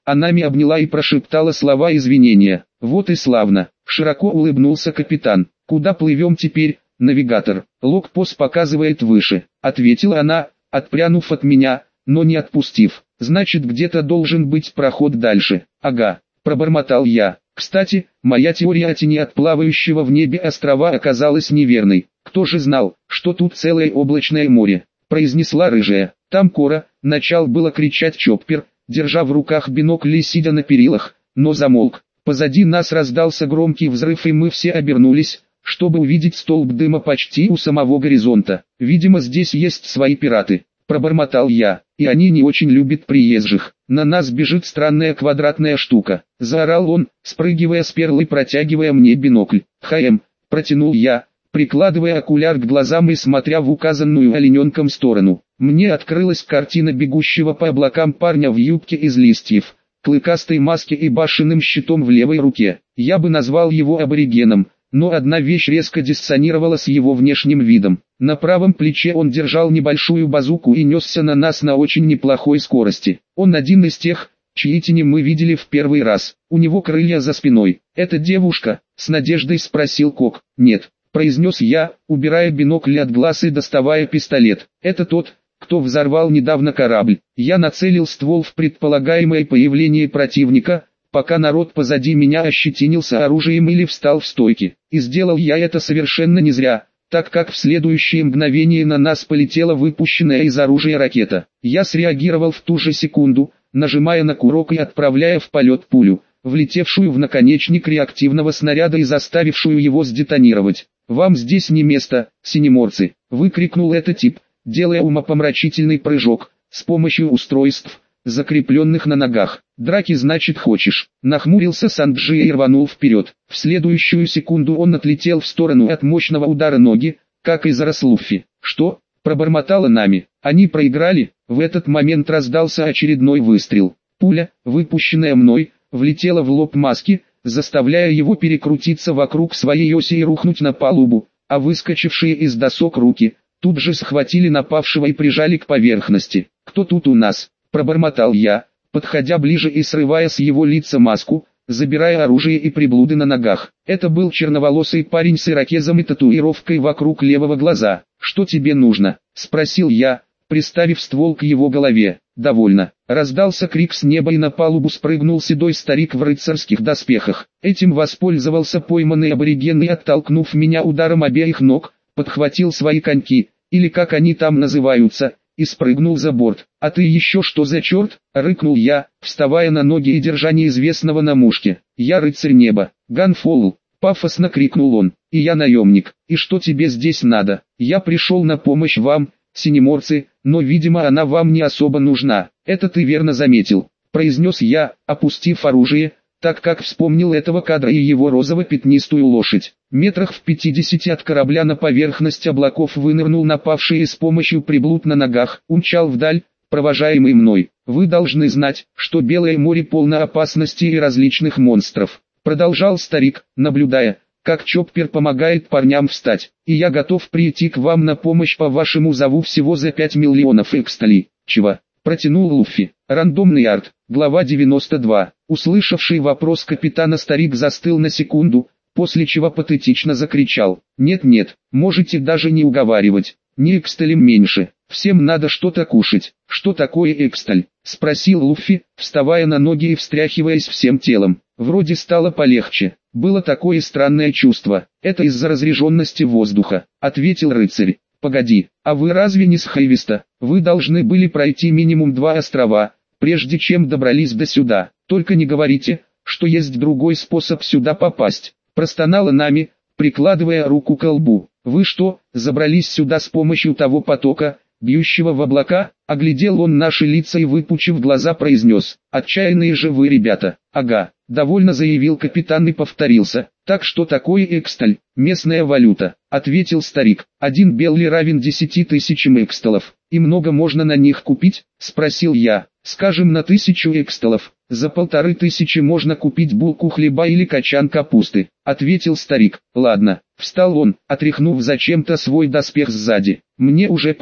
Анами обняла и прошептала слова извинения. Вот и славно. Широко улыбнулся капитан. Куда плывем теперь, навигатор? Логпост показывает выше, ответила она, отпрянув от меня, но не отпустив. Значит, где-то должен быть проход дальше. Ага, пробормотал я. Кстати, моя теория о тени от плавающего в небе острова оказалась неверной. Кто же знал, что тут целое облачное море, произнесла рыжая. Там Кора, начал было кричать Чоппер, держа в руках бинокль и сидя на перилах, но замолк. Позади нас раздался громкий взрыв и мы все обернулись, чтобы увидеть столб дыма почти у самого горизонта. Видимо, здесь есть свои пираты, пробормотал я, и они не очень любят приезжих. На нас бежит странная квадратная штука, заорал он, спрыгивая с перл и протягивая мне бинокль. Хм, протянул я, прикладывая окуляр к глазам и смотря в указанную олененком сторону. Мне открылась картина бегущего по облакам парня в юбке из листьев, клыкастой маске и башенным щитом в левой руке. Я бы назвал его аборигеном, но одна вещь резко диссонировала с его внешним видом. На правом плече он держал небольшую базуку и несся на нас на очень неплохой скорости. Он один из тех, чьи тени мы видели в первый раз. У него крылья за спиной. «Это девушка?» — с надеждой спросил Кок. «Нет», — произнес я, убирая бинокль от глаз и доставая пистолет. «Это тот, кто взорвал недавно корабль». Я нацелил ствол в предполагаемое появление противника, пока народ позади меня ощетинился оружием или встал в стойке. И сделал я это совершенно не зря, так как в следующее мгновение на нас полетела выпущенная из оружия ракета. Я среагировал в ту же секунду, нажимая на курок и отправляя в полет пулю, влетевшую в наконечник реактивного снаряда и заставившую его сдетонировать. «Вам здесь не место, синеморцы!» — выкрикнул этот тип, делая умопомрачительный прыжок, с помощью устройств, закрепленных на ногах. «Драки значит хочешь?» Нахмурился Санджи и рванул вперед. В следующую секунду он отлетел в сторону от мощного удара ноги, как и зарос Луффи. «Что?» — пробормотала Нами. «Они проиграли?» В этот момент раздался очередной выстрел. Пуля, выпущенная мной, влетела в лоб Маски, заставляя его перекрутиться вокруг своей оси и рухнуть на палубу, а выскочившие из досок руки тут же схватили напавшего и прижали к поверхности. «Кто тут у нас?» — пробормотал я, подходя ближе и срывая с его лица маску, забирая оружие и приблуды на ногах. Это был черноволосый парень с ирокезом и татуировкой вокруг левого глаза. «Что тебе нужно?» — спросил я, приставив ствол к его голове. «Довольно». Раздался крик с неба и на палубу спрыгнул седой старик в рыцарских доспехах. Этим воспользовался пойманный абориген и, оттолкнув меня ударом обеих ног, подхватил свои коньки, или как они там называются, и спрыгнул за борт. «А ты еще что за черт?» — рыкнул я, вставая на ноги и держа неизвестного на мушке. «Я рыцарь неба, Ганфоул», — пафосно крикнул он, — «и я наемник. И что тебе здесь надо? Я пришел на помощь вам, синеморцы, но, видимо, она вам не особо нужна». «Это ты верно заметил», — произнес я, опустив оружие, так как вспомнил этого кадра и его розово-пятнистую лошадь. Метрах в пятидесяти от корабля на поверхность облаков вынырнул напавший и с помощью приблуд на ногах умчал вдаль, провожаемый мной. «Вы должны знать, что Белое море полно опасностей и различных монстров», — продолжал старик, наблюдая, как Чоппер помогает парням встать. «И я готов прийти к вам на помощь по вашему зову всего за пять миллионов эксталей». «Чего?» — протянул Луффи. Рандомный арт, глава девяносто два. Услышавший вопрос капитана старик застыл на секунду, после чего патетично закричал: «Нет-нет, можете даже не уговаривать, не эксталем меньше, всем надо что-то кушать». «Что такое эксталь?» — спросил Луффи, вставая на ноги и встряхиваясь всем телом. Вроде стало полегче, было такое странное чувство. «Это из-за разреженности воздуха», — ответил рыцарь. «Погоди, а вы разве не с Хайвиста? Вы должны были пройти минимум два острова, прежде чем добрались до сюда. Только не говорите, что есть другой способ сюда попасть», — простонала Нами, прикладывая руку к лбу. «Вы что, забрались сюда с помощью того потока, бьющего в облака?» Оглядел он наши лица и, выпучив глаза, произнес: «Отчаянные же вы, ребята». «Ага», — довольно заявил капитан и повторился. «Так что такое эксталь?» «Местная валюта», — ответил старик. «Один белли равен десяти тысячам эксталов. И много можно на них купить?» — спросил я. «Скажем, на тысячу эксталов. За полторы тысячи можно купить булку хлеба или качан капусты», — ответил старик. «Ладно». Встал он, отряхнув зачем-то свой доспех сзади. «Мне уже пора.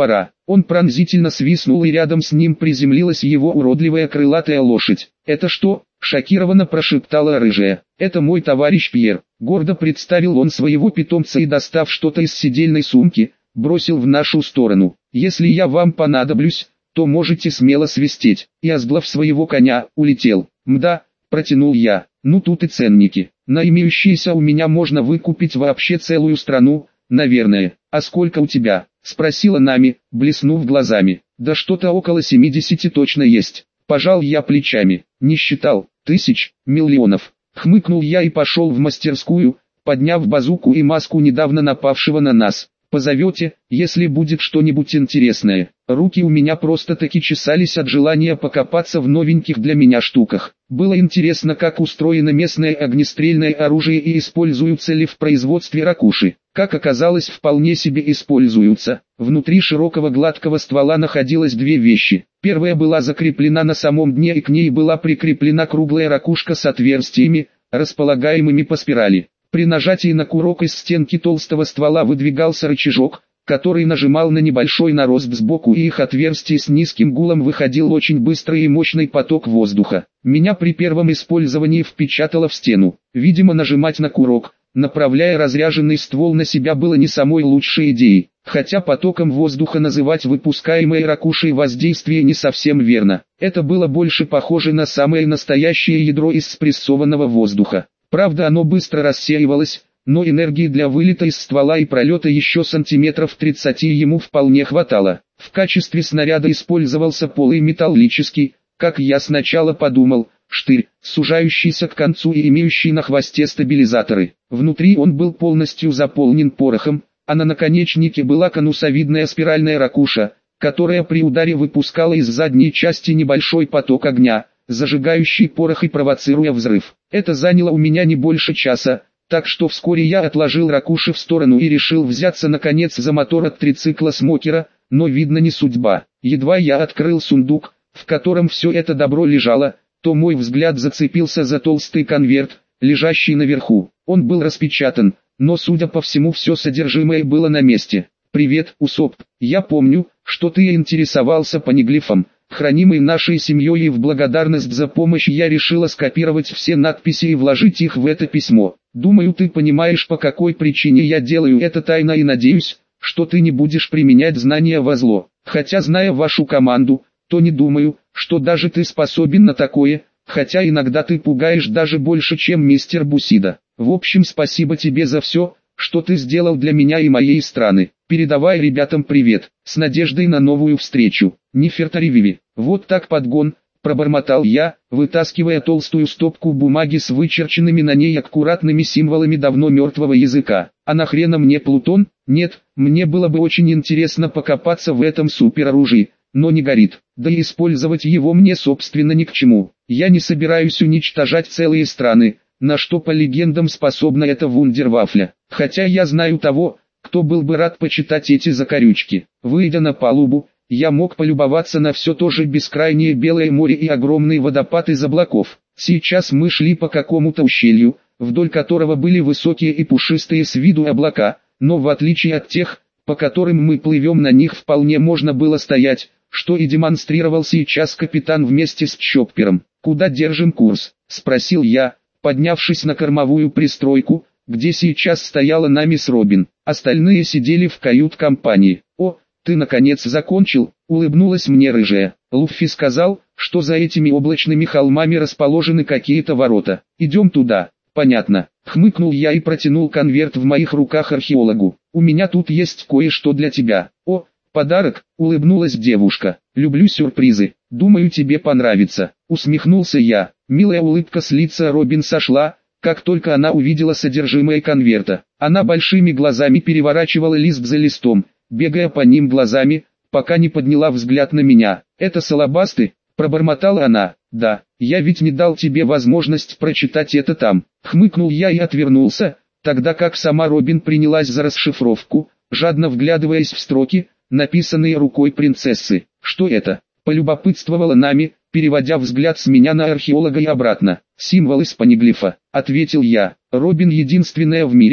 Он пронзительно свистнул, и рядом с ним приземлилась его уродливая крылатая лошадь. «Это что?» — шокированно прошептала рыжая. «Это мой товарищ Пьер», — гордо представил он своего питомца и, достав что-то из сидельной сумки, бросил в нашу сторону. «Если я вам понадоблюсь, то можете смело свистеть». И, озглав своего коня, улетел. «Мда», — протянул я, — «ну тут и ценники. На имеющиеся у меня можно выкупить вообще целую страну, наверное. А сколько у тебя?» — спросила Нами, блеснув глазами. «Да что-то около семидесяти точно есть». Пожал я плечами. «Не считал. Тысяч, миллионов». Хмыкнул я и пошел в мастерскую, подняв базуку и маску недавно напавшего на нас. «Позовете, если будет что-нибудь интересное». Руки у меня просто-таки чесались от желания покопаться в новеньких для меня штуках. Было интересно, как устроено местное огнестрельное оружие и используются ли в производстве ракуши. Как оказалось, вполне себе используются. Внутри широкого гладкого ствола находилось две вещи. Первая была закреплена на самом дне, и к ней была прикреплена круглая ракушка с отверстиями, располагаемыми по спирали. При нажатии на курок из стенки толстого ствола выдвигался рычажок, который нажимал на небольшой нарост сбоку, и их отверстие с низким гулом выходил очень быстрый и мощный поток воздуха. Меня при первом использовании впечатало в стену. Видимо, нажимать на курок, направляя разряженный ствол на себя, было не самой лучшей идеей. Хотя потоком воздуха называть выпускаемое ракушей воздействие не совсем верно. Это было больше похоже на самое настоящее ядро из спрессованного воздуха. Правда, оно быстро рассеивалось, но энергии для вылета из ствола и пролета еще сантиметров тридцати ему вполне хватало. В качестве снаряда использовался полый металлический, как я сначала подумал, штырь, сужающийся к концу и имеющий на хвосте стабилизаторы. Внутри он был полностью заполнен порохом, а на наконечнике была конусовидная спиральная ракуша, которая при ударе выпускала из задней части небольшой поток огня, зажигающий порох и провоцируя взрыв. Это заняло у меня не больше часа, так что вскоре я отложил ракуши в сторону и решил взяться наконец за мотор от трицикла Смокера, но видно не судьба. Едва я открыл сундук, в котором все это добро лежало, то мой взгляд зацепился за толстый конверт, лежащий наверху. Он был распечатан, но судя по всему все содержимое было на месте. «Привет, Усоп, я помню, что ты интересовался понеглифом, хранимый нашей семьей, и в благодарность за помощь я решила скопировать все надписи и вложить их в это письмо. Думаю, ты понимаешь, по какой причине я делаю это тайно, и надеюсь, что ты не будешь применять знания во зло. Хотя, зная вашу команду, то не думаю, что даже ты способен на такое, хотя иногда ты пугаешь даже больше, чем мистер Бусида. В общем, спасибо тебе за все, что ты сделал для меня и моей страны. Передавай ребятам привет, с надеждой на новую встречу. Нефертарививи». «Вот так подгон», — пробормотал я, вытаскивая толстую стопку бумаги с вычерченными на ней аккуратными символами давно мертвого языка. «А нахрена мне Плутон? Нет, мне было бы очень интересно покопаться в этом супероружии, но не горит. Да и использовать его мне собственно ни к чему. Я не собираюсь уничтожать целые страны, на что по легендам способна эта вундервафля. Хотя я знаю того, кто был бы рад почитать эти закорючки». Выйдя на палубу, я мог полюбоваться на все то же бескрайнее белое море и огромный водопад из облаков. Сейчас мы шли по какому-то ущелью, вдоль которого были высокие и пушистые с виду облака, но в отличие от тех, по которым мы плывем, на них вполне можно было стоять, что и демонстрировал сейчас капитан вместе с Чоппером. «Куда держим курс?» — спросил я, поднявшись на кормовую пристройку, где сейчас стояла Нами с Робин. Остальные сидели в кают-компании. «О, ты наконец закончил», — улыбнулась мне рыжая. «Луффи сказал, что за этими облачными холмами расположены какие-то ворота. Идем туда». «Понятно», — хмыкнул я и протянул конверт в моих руках археологу. «У меня тут есть кое-что для тебя». «О, подарок», — улыбнулась девушка. «Люблю сюрпризы. Думаю, тебе понравится», — усмехнулся я. Милая улыбка с лица Робин сошла, как только она увидела содержимое конверта. Она большими глазами переворачивала лист за листом, бегая по ним глазами, пока не подняла взгляд на меня. «Это салабасты?» — пробормотала она. «Да, я ведь не дал тебе возможность прочитать это там». Хмыкнул я и отвернулся, тогда как сама Робин принялась за расшифровку, жадно вглядываясь в строки, написанные рукой принцессы. «Что это?» — полюбопытствовала Нами, переводя взгляд с меня на археолога и обратно. «Символ из понеглифа», — ответил я. «Робин единственная в мире,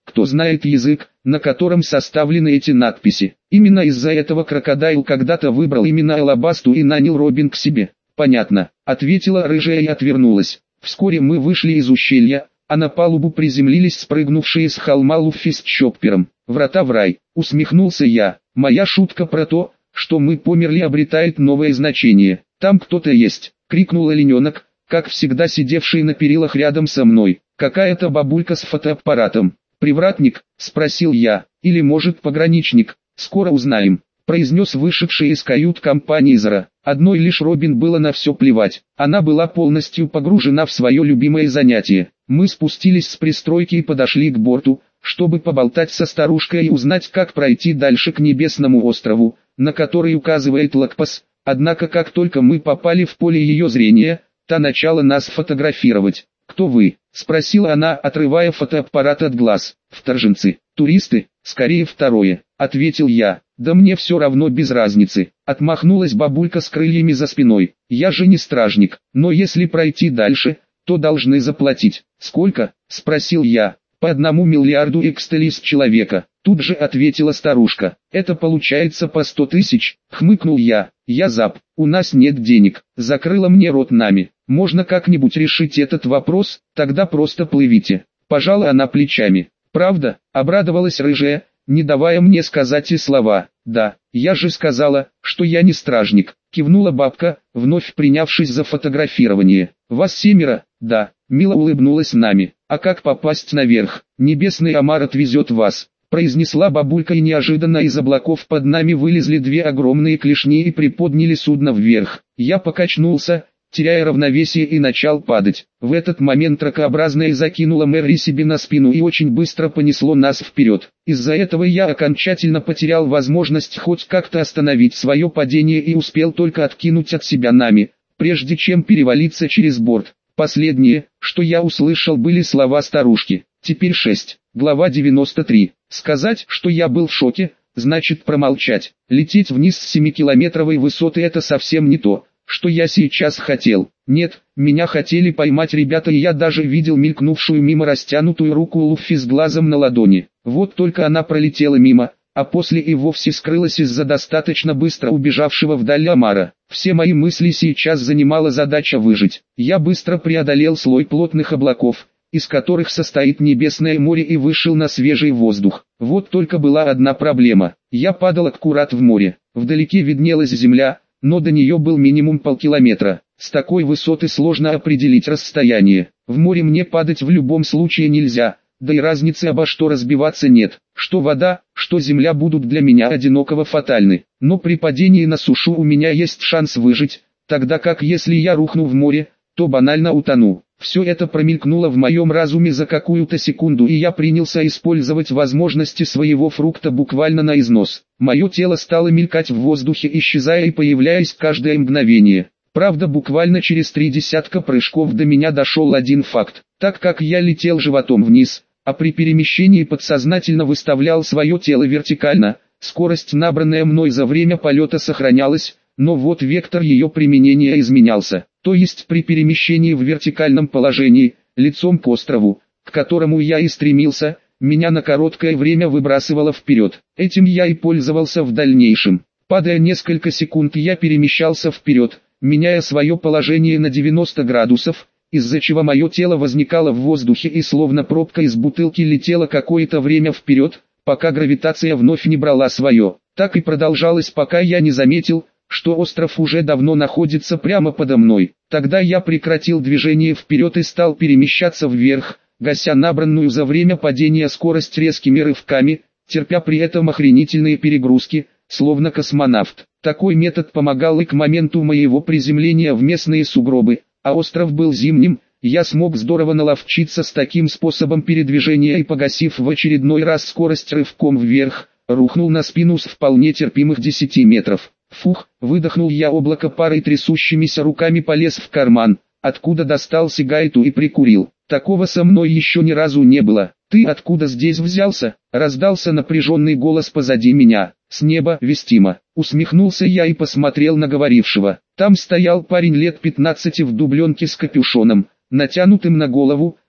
кто знает язык, на котором составлены эти надписи. Именно из-за этого крокодайл когда-то выбрал именно Алабасту и нанял Робин к себе. Понятно, ответила рыжая и отвернулась. Вскоре мы вышли из ущелья, а на палубу приземлились спрыгнувшие с холма Луффи с Чоппером. Врата в рай, усмехнулся я. Моя шутка про то, что мы померли, обретает новое значение. Там кто-то есть, крикнул олененок, как всегда сидевший на перилах рядом со мной. Какая-то бабулька с фотоаппаратом. Привратник, спросил я, или может пограничник, скоро узнаем, произнес вышедший из кают-компании Зара. Одной лишь Робин было на все плевать, она была полностью погружена в свое любимое занятие. Мы спустились с пристройки и подошли к борту, чтобы поболтать со старушкой и узнать, как пройти дальше к Небесному острову, на который указывает лагпас. Однако как только мы попали в поле ее зрения, та начала нас фотографировать. «Кто вы?» – спросила она, отрывая фотоаппарат от глаз. «Вторженцы, туристы, скорее второе», – ответил я. «Да мне все равно, без разницы», – отмахнулась бабулька с крыльями за спиной. «Я же не стражник, но если пройти дальше, то должны заплатить». «Сколько?» – спросил я. «По одному миллиарду экстелей с человека», – тут же ответила старушка. «Это получается по сто тысяч», – хмыкнул я. «Я зап, у нас нет денег», – закрыла мне рот Нами. «Можно как-нибудь решить этот вопрос, тогда просто плывите». Пожала она плечами. «Правда?» – обрадовалась рыжая, не давая мне сказать и слова. «Да, я же сказала, что я не стражник», – кивнула бабка, вновь принявшись за фотографирование. «Вас семеро?» «Да», – мило улыбнулась Нами. «А как попасть наверх? Небесный омар отвезет вас», – произнесла бабулька, и неожиданно из облаков под нами вылезли две огромные клешни и приподняли судно вверх. Я покачнулся, теряя равновесие, и начал падать. В этот момент ракообразное закинуло Мэри себе на спину и очень быстро понесло нас вперед. Из-за этого я окончательно потерял возможность хоть как-то остановить свое падение и успел только откинуть от себя Нами, прежде чем перевалиться через борт. Последнее, что я услышал, были слова старушки. Теперь шесть. Глава девяносто три. Сказать, что я был в шоке, значит промолчать. Лететь вниз с семикилометровой высоты — это совсем не то, что я сейчас хотел. Нет, меня хотели поймать ребята, и я даже видел мелькнувшую мимо растянутую руку Луффи с глазом на ладони. Вот только она пролетела мимо, а после и вовсе скрылась из-за достаточно быстро убежавшего вдаль омара. Все мои мысли сейчас занимала задача выжить. Я быстро преодолел слой плотных облаков, из которых состоит Небесное море, и вышел на свежий воздух. Вот только была одна проблема. Я падал аккурат в море. Вдалеке виднелась земля, но до нее был минимум полкилометра. С такой высоты сложно определить расстояние. В море мне падать в любом случае нельзя, да и разницы обо что разбиваться нет. Что вода, что земля будут для меня одинаково фатальны. Но при падении на сушу у меня есть шанс выжить, тогда как если я рухну в море, то банально утону. Все это промелькнуло в моем разуме за какую-то секунду, и я принялся использовать возможности своего фрукта буквально на износ. Мое тело стало мелькать в воздухе, исчезая и появляясь каждое мгновение. Правда, буквально через три десятка прыжков до меня дошел один факт. Так как я летел животом вниз, а при перемещении подсознательно выставлял свое тело вертикально, скорость, набранная мной за время полета, сохранялась, но вот вектор ее применения изменялся. То есть при перемещении в вертикальном положении, лицом к острову, к которому я и стремился, меня на короткое время выбрасывало вперед. Этим я и пользовался в дальнейшем. Падая несколько секунд, я перемещался вперед, меняя свое положение на девяносто градусов, из-за чего мое тело возникало в воздухе и словно пробка из бутылки летело какое-то время вперед, пока гравитация вновь не брала свое. Так и продолжалось, пока я не заметил, что остров уже давно находится прямо подо мной. Тогда я прекратил движение вперед и стал перемещаться вверх, гася набранную за время падения скорость резкими рывками, терпя при этом охренительные перегрузки, словно космонавт. Такой метод помогал и к моменту моего приземления в местные сугробы, а остров был зимним, я смог здорово наловчиться с таким способом передвижения и, погасив в очередной раз скорость рывком вверх, рухнул на спину с вполне терпимых десяти метров. Фух, выдохнул я облако пара и трясущимися руками полез в карман, откуда достал сигарету и прикурил. Такого со мной еще ни разу не было. «Ты откуда здесь взялся?» — раздался напряженный голос позади меня. «С неба, Вестима», — усмехнулся я и посмотрел на говорившего. Там стоял парень лет пятнадцати в дубленке с капюшоном, натянутым на голову,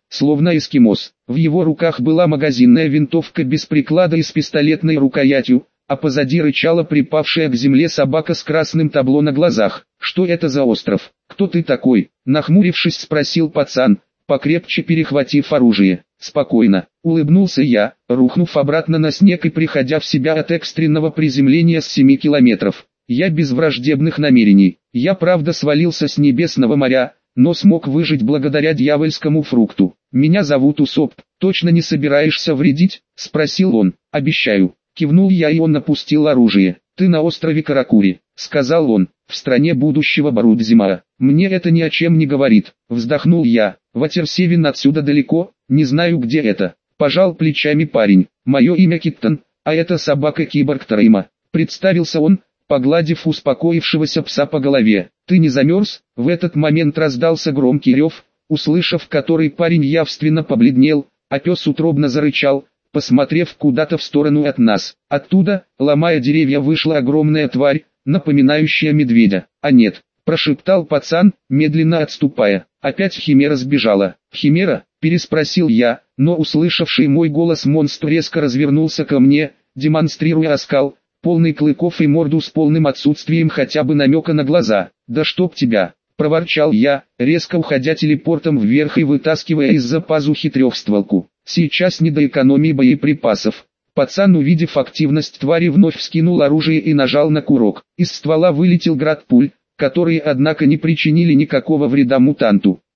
словно эскимос. В его руках была магазинная винтовка без приклада и с пистолетной рукоятью, а позади рычала припавшая к земле собака с красным табло на глазах. «Что это за остров? Кто ты такой?» Нахмурившись, спросил пацан, покрепче перехватив оружие. «Спокойно», — улыбнулся я, рухнув обратно на снег и приходя в себя от экстренного приземления с семи километров. Я без враждебных намерений. Я правда свалился с небесного моря, но смог выжить благодаря дьявольскому фрукту. «Меня зовут Усоп, точно не собираешься вредить?» — спросил он. «Обещаю». Кивнул я, и он опустил оружие. «Ты на острове Каракури», — сказал он, — «в стране будущего Барудзима». «Мне это ни о чем не говорит», — вздохнул я. «Ватерсевен отсюда далеко, не знаю, где это». Пожал плечами парень. «Мое имя Киттон, а это собака-киборг Трейма», — представился он, погладив успокоившегося пса по голове. «Ты не замерз?» В этот момент раздался громкий рев, услышав который парень явственно побледнел, а пес утробно зарычал, посмотрев куда-то в сторону от нас. Оттуда, ломая деревья, вышла огромная тварь, напоминающая медведя. «А нет», — прошептал пацан, медленно отступая. «Опять химера сбежала». «Химера?» — переспросил я, но услышавший мой голос монстр резко развернулся ко мне, демонстрируя оскал, полный клыков и морду с полным отсутствием хотя бы намека на глаза. «Да чтоб тебя!» — проворчал я, резко уходя телепортом вверх и вытаскивая из-за пазухи трехстволку. «Сейчас не до экономии боеприпасов». Пацан, увидев активность твари, вновь вскинул оружие и нажал на курок. Из ствола вылетел град пуль, которые однако не причинили никакого вреда мутанту.